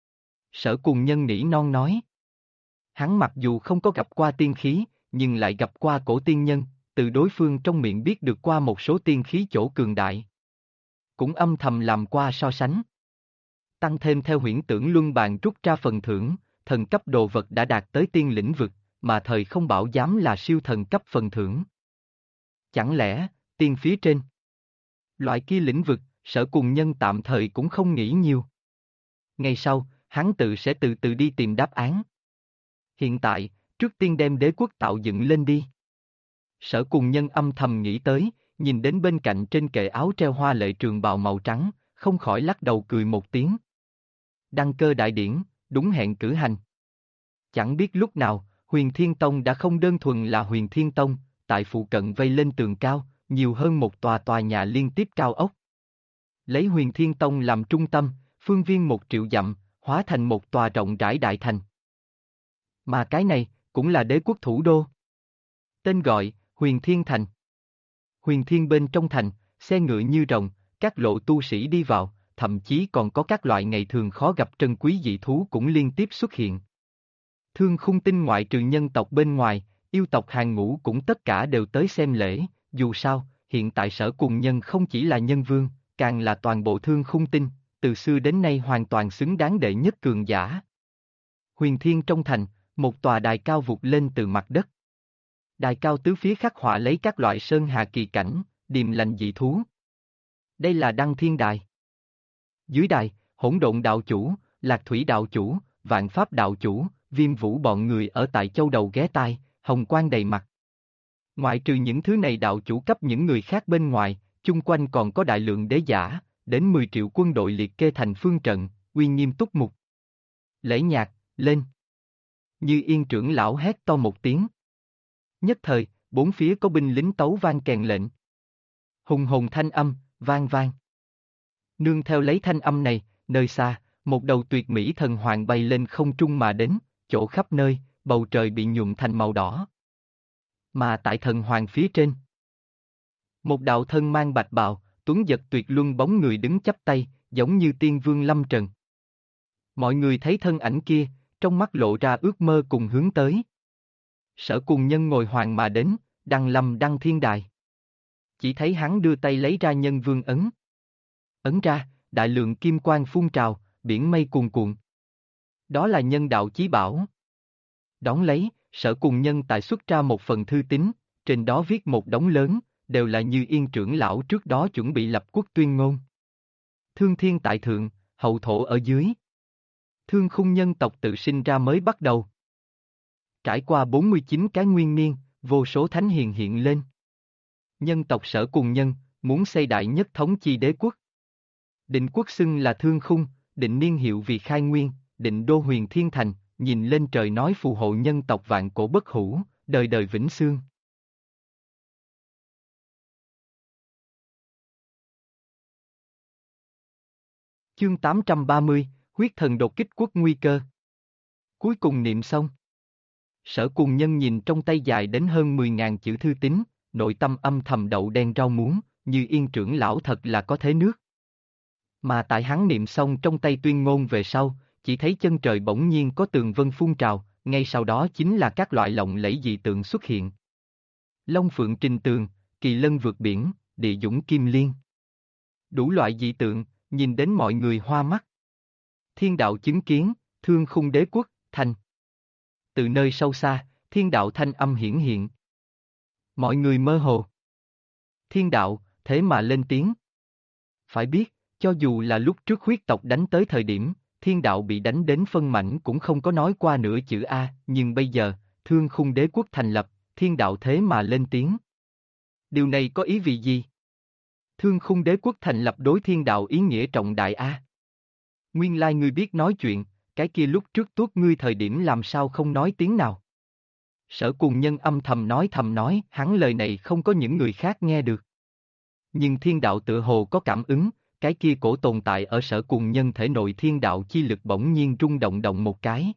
Sở Cùng Nhân nỉ non nói. Hắn mặc dù không có gặp qua tiên khí, nhưng lại gặp qua cổ tiên nhân, từ đối phương trong miệng biết được qua một số tiên khí chỗ cường đại. Cũng âm thầm làm qua so sánh. Tăng thêm theo huyễn tưởng luân bàn rút ra phần thưởng, thần cấp đồ vật đã đạt tới tiên lĩnh vực, mà thời không bảo giám là siêu thần cấp phần thưởng. Chẳng lẽ, tiên phía trên? Loại kia lĩnh vực, Sở Cùng Nhân tạm thời cũng không nghĩ nhiều. Ngày sau, hắn tự sẽ từ từ đi tìm đáp án. Hiện tại, trước tiên đem đế quốc tạo dựng lên đi. Sở Cùng Nhân âm thầm nghĩ tới, nhìn đến bên cạnh trên kệ áo treo hoa lệ trường bào màu trắng, không khỏi lắc đầu cười một tiếng. Đăng cơ đại điển, đúng hẹn cử hành. Chẳng biết lúc nào, Huyền Thiên Tông đã không đơn thuần là Huyền Thiên Tông, tại phụ cận vây lên tường cao, nhiều hơn một tòa nhà liên tiếp cao ốc. Lấy Huyền Thiên Tông làm trung tâm, phương viên 1 triệu dặm, hóa thành một tòa rộng rãi đại thành. Mà cái này, cũng là đế quốc thủ đô. Tên gọi, Huyền Thiên Thành. Huyền Thiên bên trong thành, xe ngựa như rồng, các lộ tu sĩ đi vào, thậm chí còn có các loại ngày thường khó gặp trân quý dị thú cũng liên tiếp xuất hiện. Thương Khung Tinh ngoại trừ nhân tộc bên ngoài, yêu tộc hàng ngũ cũng tất cả đều tới xem lễ, dù sao, hiện tại Sở Cùng Nhân không chỉ là nhân vương, càng là toàn bộ Thương Khung Tinh, từ xưa đến nay hoàn toàn xứng đáng đệ nhất cường giả. Huyền Thiên trong thành, một tòa đài cao vụt lên từ mặt đất. Đài cao tứ phía khắc họa lấy các loại sơn hà kỳ cảnh, điềm lành dị thú. Đây là Đăng Thiên Đài. Dưới đài, Hỗn Độn đạo chủ, Lạc Thủy đạo chủ, Vạn Pháp đạo chủ, Viêm Vũ bọn người ở tại châu đầu ghé tai, hồng quang đầy mặt. Ngoại trừ những thứ này đạo chủ cấp những người khác bên ngoài, chung quanh còn có đại lượng đế giả, đến 10 triệu quân đội liệt kê thành phương trận, uy nghiêm túc mục. Lễ nhạc, lên. Như Yên trưởng lão hét to một tiếng. Nhất thời, bốn phía có binh lính tấu vang kèn lệnh. Hùng hồn thanh âm, vang vang. Nương theo lấy thanh âm này, nơi xa, một đầu tuyệt mỹ thần hoàng bay lên không trung mà đến, chỗ khắp nơi, bầu trời bị nhuộm thành màu đỏ. Mà tại thần hoàng phía trên, một đạo thân mang bạch bào, tuấn giật tuyệt luân bóng người đứng chắp tay, giống như tiên vương lâm trần. Mọi người thấy thân ảnh kia, trong mắt lộ ra ước mơ cùng hướng tới. Sở Cùng Nhân ngồi hoàng mà đến, đăng lâm Đăng Thiên Đài. Chỉ thấy hắn đưa tay lấy ra nhân vương ấn. Ấn ra, đại lượng kim quang phun trào, biển mây cuồn cuộn. Đó là nhân đạo chí bảo. Đón lấy, Sở Cùng Nhân tại xuất ra một phần thư tín, trên đó viết một đống lớn, đều là Như Yên trưởng lão trước đó chuẩn bị lập quốc tuyên ngôn. Thương thiên tại thượng, hậu thổ ở dưới. Thương khung nhân tộc tự sinh ra mới bắt đầu. Trải qua 49 cái nguyên niên, vô số thánh hiền hiện lên. Nhân tộc Sở Cùng Nhân, muốn xây đại nhất thống chi đế quốc. Định quốc xưng là Thương Khung, định niên hiệu vì Khai Nguyên, định đô Huyền Thiên Thành, nhìn lên trời nói phù hộ nhân tộc vạn cổ bất hủ, đời đời vĩnh xương. Chương 830, huyết thần đột kích quốc nguy cơ. Cuối cùng niệm xong. Sở Cùng Nhân nhìn trong tay dài đến hơn 10.000 chữ thư tín, nội tâm âm thầm đậu đen rau muống, Như Yên trưởng lão thật là có thế nước. Mà tại hắn niệm xong trong tay tuyên ngôn về sau, chỉ thấy chân trời bỗng nhiên có tường vân phun trào, ngay sau đó chính là các loại lộng lẫy dị tượng xuất hiện. Long phượng trình tường, kỳ lân vượt biển, địa dũng kim liên. Đủ loại dị tượng, nhìn đến mọi người hoa mắt. Thiên đạo chứng kiến, Thương Khung đế quốc, thành. Từ nơi sâu xa, thiên đạo thanh âm hiển hiện. Mọi người mơ hồ. Thiên đạo, thế mà lên tiếng. Phải biết, cho dù là lúc trước huyết tộc đánh tới thời điểm, thiên đạo bị đánh đến phân mảnh cũng không có nói qua nửa chữ A, nhưng bây giờ, Thương Khung đế quốc thành lập, thiên đạo thế mà lên tiếng. Điều này có ý vị gì? Thương Khung đế quốc thành lập đối thiên đạo ý nghĩa trọng đại A. Nguyên lai ngươi biết nói chuyện, cái kia lúc trước tuốt ngươi thời điểm làm sao không nói tiếng nào. Sở Cùng Nhân âm thầm nói, hắn lời này không có những người khác nghe được. Nhưng thiên đạo tự hồ có cảm ứng, cái kia cổ tồn tại ở Sở Cùng Nhân thể nội thiên đạo chi lực bỗng nhiên rung động động một cái.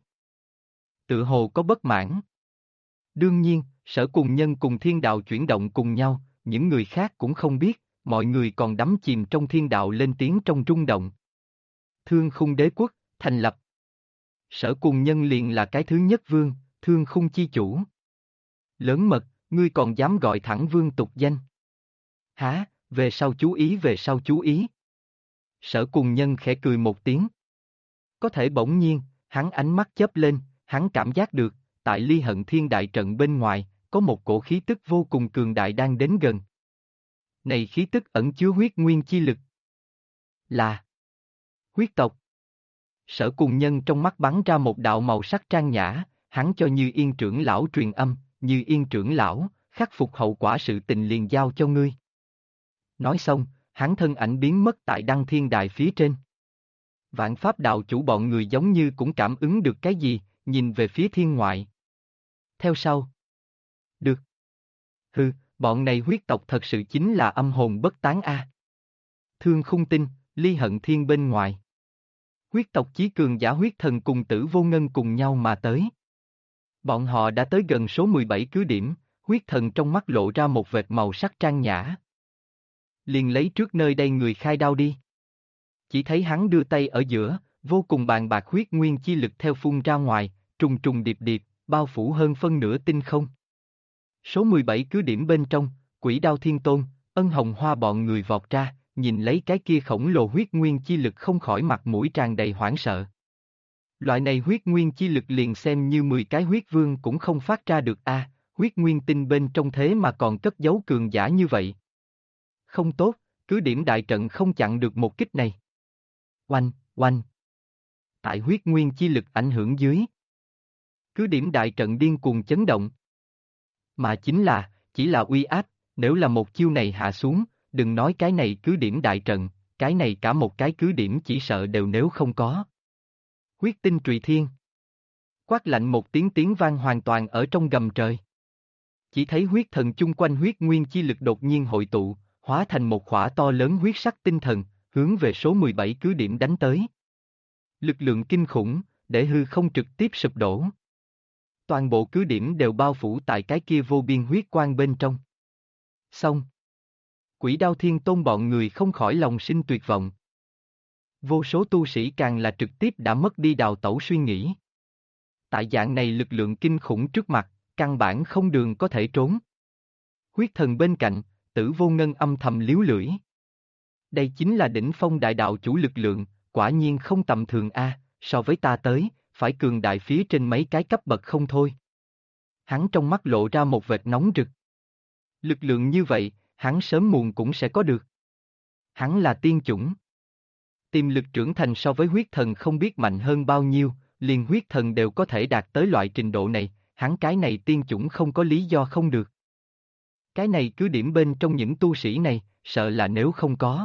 Tự hồ có bất mãn. Đương nhiên, Sở Cùng Nhân cùng thiên đạo chuyển động cùng nhau, những người khác cũng không biết, mọi người còn đắm chìm trong thiên đạo lên tiếng trong rung động. Thương Khung đế quốc, thành lập. Sở Cùng Nhân liền là cái thứ nhất vương, Thương Khung chi chủ. Lớn mật, ngươi còn dám gọi thẳng vương tục danh. Hả, về sau chú ý. Sở Cùng Nhân khẽ cười một tiếng. Có thể bỗng nhiên, hắn ánh mắt chớp lên, hắn cảm giác được, tại Ly Hận Thiên đại trận bên ngoài, có một cổ khí tức vô cùng cường đại đang đến gần. Này khí tức ẩn chứa huyết nguyên chi lực. Là huyết tộc. Sở Cùng Nhân trong mắt bắn ra một đạo màu sắc trang nhã, hắn cho Như Yên trưởng lão truyền âm, Như Yên trưởng lão, khắc phục hậu quả sự tình liền giao cho ngươi. Nói xong, hắn thân ảnh biến mất tại Đăng Thiên Đài phía trên. Vạn Pháp đạo chủ bọn người giống như cũng cảm ứng được cái gì, nhìn về phía thiên ngoại. Theo sau. Được. Hừ, bọn này huyết tộc thật sự chính là âm hồn bất tán a. Thương Khung Tinh, Ly Hận Thiên bên ngoài. Huyết tộc chí cường giả huyết thần cùng Tử Vô Ngân cùng nhau mà tới. Bọn họ đã tới gần số 17 cứ điểm, Huyết thần trong mắt lộ ra một vệt màu sắc trang nhã. Liền lấy trước nơi đây người khai đao đi. Chỉ thấy hắn đưa tay ở giữa, vô cùng bàn bạc huyết nguyên chi lực theo phun ra ngoài, trùng trùng điệp điệp, bao phủ hơn phân nửa tinh không. Số 17 cứ điểm bên trong, Quỷ Đao Thiên Tôn, Ân Hồng Hoa bọn người vọt ra, nhìn lấy cái kia khổng lồ huyết nguyên chi lực không khỏi mặt mũi tràn đầy hoảng sợ. Loại này huyết nguyên chi lực liền xem như 10 cái huyết vương cũng không phát ra được a, huyết nguyên tinh bên trong thế mà còn cất giấu cường giả như vậy. Không tốt, cứ điểm đại trận không chặn được một kích này. Oanh, oanh. Tại huyết nguyên chi lực ảnh hưởng dưới. Cứ điểm đại trận điên cuồng chấn động. Mà chỉ là uy áp, nếu là một chiêu này hạ xuống, đừng nói cái này cứ điểm đại trận, cái này cả một cái cứ điểm chỉ sợ đều nếu không có. Huyết tinh trùy thiên. Quát lạnh một tiếng vang hoàn toàn ở trong gầm trời. Chỉ thấy huyết thần chung quanh huyết nguyên chi lực đột nhiên hội tụ, hóa thành một khỏa to lớn huyết sắc tinh thần, hướng về số 17 cứ điểm đánh tới. Lực lượng kinh khủng, để hư không trực tiếp sụp đổ. Toàn bộ cứ điểm đều bao phủ tại cái kia vô biên huyết quang bên trong. Xong. Quỷ Đao Thiên Tôn bọn người không khỏi lòng sinh tuyệt vọng. Vô số tu sĩ càng là trực tiếp đã mất đi đào tẩu suy nghĩ. Tại dạng này lực lượng kinh khủng trước mặt, căn bản không đường có thể trốn. Huyết thần bên cạnh, Tử Vô Ngân âm thầm liếu lưỡi. Đây chính là đỉnh phong đại đạo chủ lực lượng, quả nhiên không tầm thường a, so với ta tới, phải cường đại phía trên mấy cái cấp bậc không thôi. Hắn trong mắt lộ ra một vệt nóng rực. Lực lượng như vậy, hắn sớm muộn cũng sẽ có được. Hắn là tiên chủng. Tiềm lực trưởng thành so với huyết thần không biết mạnh hơn bao nhiêu, liền huyết thần đều có thể đạt tới loại trình độ này, hắn cái này tiên chủng không có lý do không được. Cái này cứ điểm bên trong những tu sĩ này, sợ là nếu không có.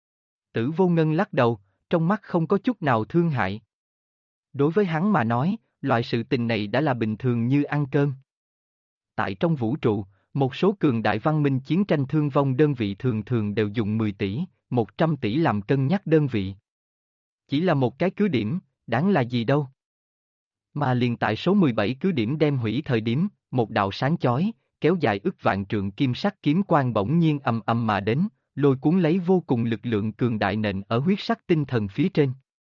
Tử Vô Ngân lắc đầu, trong mắt không có chút nào thương hại. Đối với hắn mà nói, loại sự tình này đã là bình thường như ăn cơm. Tại trong vũ trụ, một số cường đại văn minh chiến tranh thương vong đơn vị thường thường đều dùng 10 tỷ, 100 tỷ làm cân nhắc đơn vị. Chỉ là một cái cứ điểm, đáng là gì đâu. Mà liền tại số 17 cứ điểm đem hủy thời điểm, một đạo sáng chói, kéo dài ức vạn trượng kim sắc kiếm quang bỗng nhiên ầm ầm mà đến, lôi cuốn lấy vô cùng lực lượng cường đại nện ở huyết sắc tinh thần phía trên.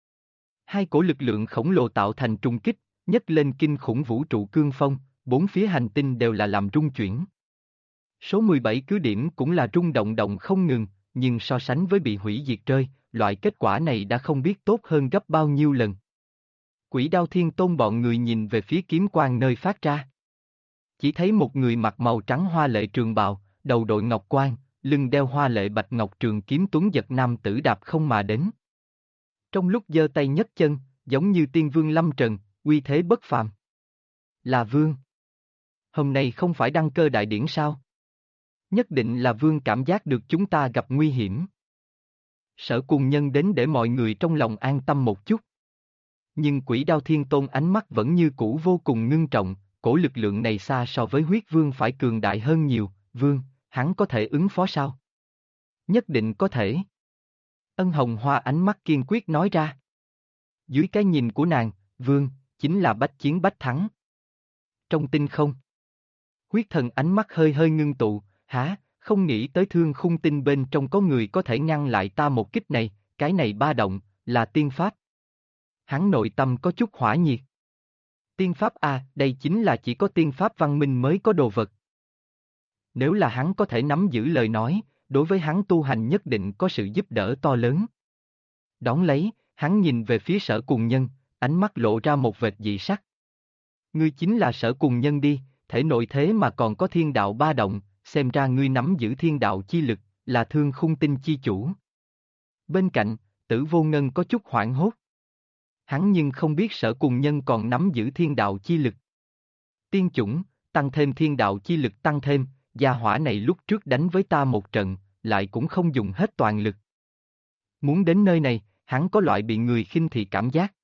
Hai cổ lực lượng khổng lồ tạo thành trung kích, nhấc lên kinh khủng vũ trụ cương phong, bốn phía hành tinh đều là làm rung chuyển. Số 17 cứ điểm cũng là rung động động không ngừng, nhưng so sánh với bị hủy diệt rơi, loại kết quả này đã không biết tốt hơn gấp bao nhiêu lần. Quỷ Đao Thiên Tôn bọn người nhìn về phía kiếm quang nơi phát ra. Chỉ thấy một người mặc màu trắng hoa lệ trường bào, đầu đội ngọc quan, lưng đeo hoa lệ bạch ngọc trường kiếm tuấn giật nam tử đạp không mà đến. Trong lúc giơ tay nhấc chân, giống như tiên vương lâm trần, uy thế bất phàm. Là vương. Hôm nay không phải đăng cơ đại điển sao? Nhất định là vương cảm giác được chúng ta gặp nguy hiểm. Sở Cùng Nhân đến để mọi người trong lòng an tâm một chút. Nhưng Quỷ Đao Thiên Tôn ánh mắt vẫn như cũ vô cùng ngưng trọng, cổ lực lượng này xa so với huyết vương phải cường đại hơn nhiều, vương, hắn có thể ứng phó sao? Nhất định có thể. Ân Hồng Hoa ánh mắt kiên quyết nói ra. Dưới cái nhìn của nàng, vương, chính là bách chiến bách thắng. Trong tinh không, huyết thần ánh mắt hơi hơi ngưng tụ, hả, không nghĩ tới thương khung tinh bên trong có người có thể ngăn lại ta một kích này, cái này ba động, là tiên pháp. Hắn nội tâm có chút hỏa nhiệt. Tiên pháp à, đây chính là chỉ có tiên pháp văn minh mới có đồ vật. Nếu là hắn có thể nắm giữ lời nói, đối với hắn tu hành nhất định có sự giúp đỡ to lớn. Đón lấy, hắn nhìn về phía Sở Cùng Nhân, ánh mắt lộ ra một vệt dị sắc. Ngươi chính là Sở Cùng Nhân đi, thể nội thế mà còn có thiên đạo ba động, xem ra ngươi nắm giữ thiên đạo chi lực, là thương khung tinh chi chủ. Bên cạnh, Tử Vô Ngân có chút hoảng hốt. Hắn nhưng không biết Sở Cùng Nhân còn nắm giữ thiên đạo chi lực. Tiên chủng, tăng thêm thiên đạo chi lực tăng thêm, gia hỏa này lúc trước đánh với ta một trận, lại cũng không dùng hết toàn lực. Muốn đến nơi này, hắn có loại bị người khinh thị cảm giác.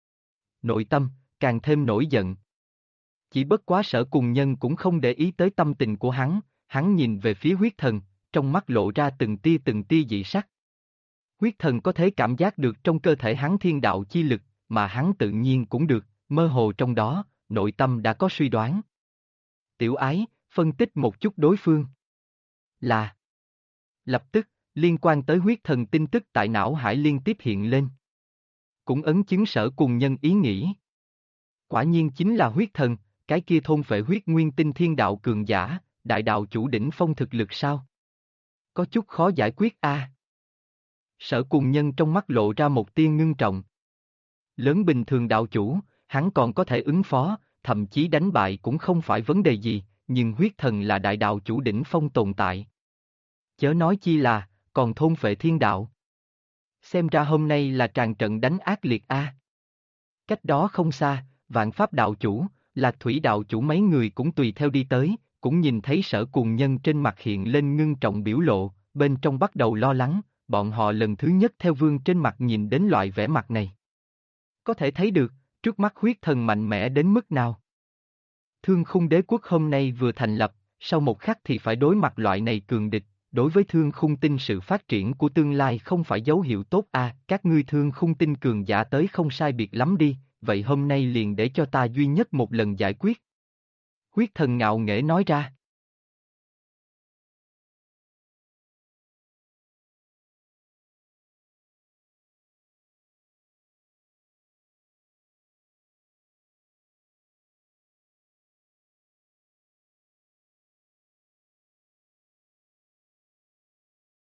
Nội tâm, càng thêm nổi giận. Chỉ bất quá Sở Cùng Nhân cũng không để ý tới tâm tình của hắn nhìn về phía huyết thần, trong mắt lộ ra từng tia dị sắc. Huyết thần có thể cảm giác được trong cơ thể hắn thiên đạo chi lực, mà hắn tự nhiên cũng được, mơ hồ trong đó, nội tâm đã có suy đoán. Tiểu ái, phân tích một chút đối phương. Là. Lập tức, liên quan tới huyết thần tin tức tại não hải liên tiếp hiện lên. Cũng ấn chứng Sở Cùng Nhân ý nghĩ. Quả nhiên chính là huyết thần, cái kia thôn phệ huyết nguyên tinh thiên đạo cường giả, đại đạo chủ đỉnh phong thực lực sao? Có chút khó giải quyết a. Sở Cùng Nhân trong mắt lộ ra một tia ngưng trọng. Lớn bình thường đạo chủ, hắn còn có thể ứng phó, thậm chí đánh bại cũng không phải vấn đề gì, nhưng huyết thần là đại đạo chủ đỉnh phong tồn tại. Chớ nói chi là, còn thôn phệ thiên đạo. Xem ra hôm nay là tràn trận đánh ác liệt a. Cách đó không xa, Vạn Pháp đạo chủ, Lạc Thủy đạo chủ mấy người cũng tùy theo đi tới, cũng nhìn thấy Sở Cùng Nhân trên mặt hiện lên ngưng trọng biểu lộ, bên trong bắt đầu lo lắng, bọn họ lần thứ nhất theo vương trên mặt nhìn đến loại vẻ mặt này. Có thể thấy được, trước mắt huyết thần mạnh mẽ đến mức nào. Thương Khung Đế quốc hôm nay vừa thành lập, sau một khắc thì phải đối mặt loại này cường địch, đối với Thương Khung Tinh sự phát triển của tương lai không phải dấu hiệu tốt a. Các ngươi Thương Khung Tinh cường giả tới không sai biệt lắm đi, vậy hôm nay liền để cho ta duy nhất một lần giải quyết. Huyết thần ngạo nghễ nói ra.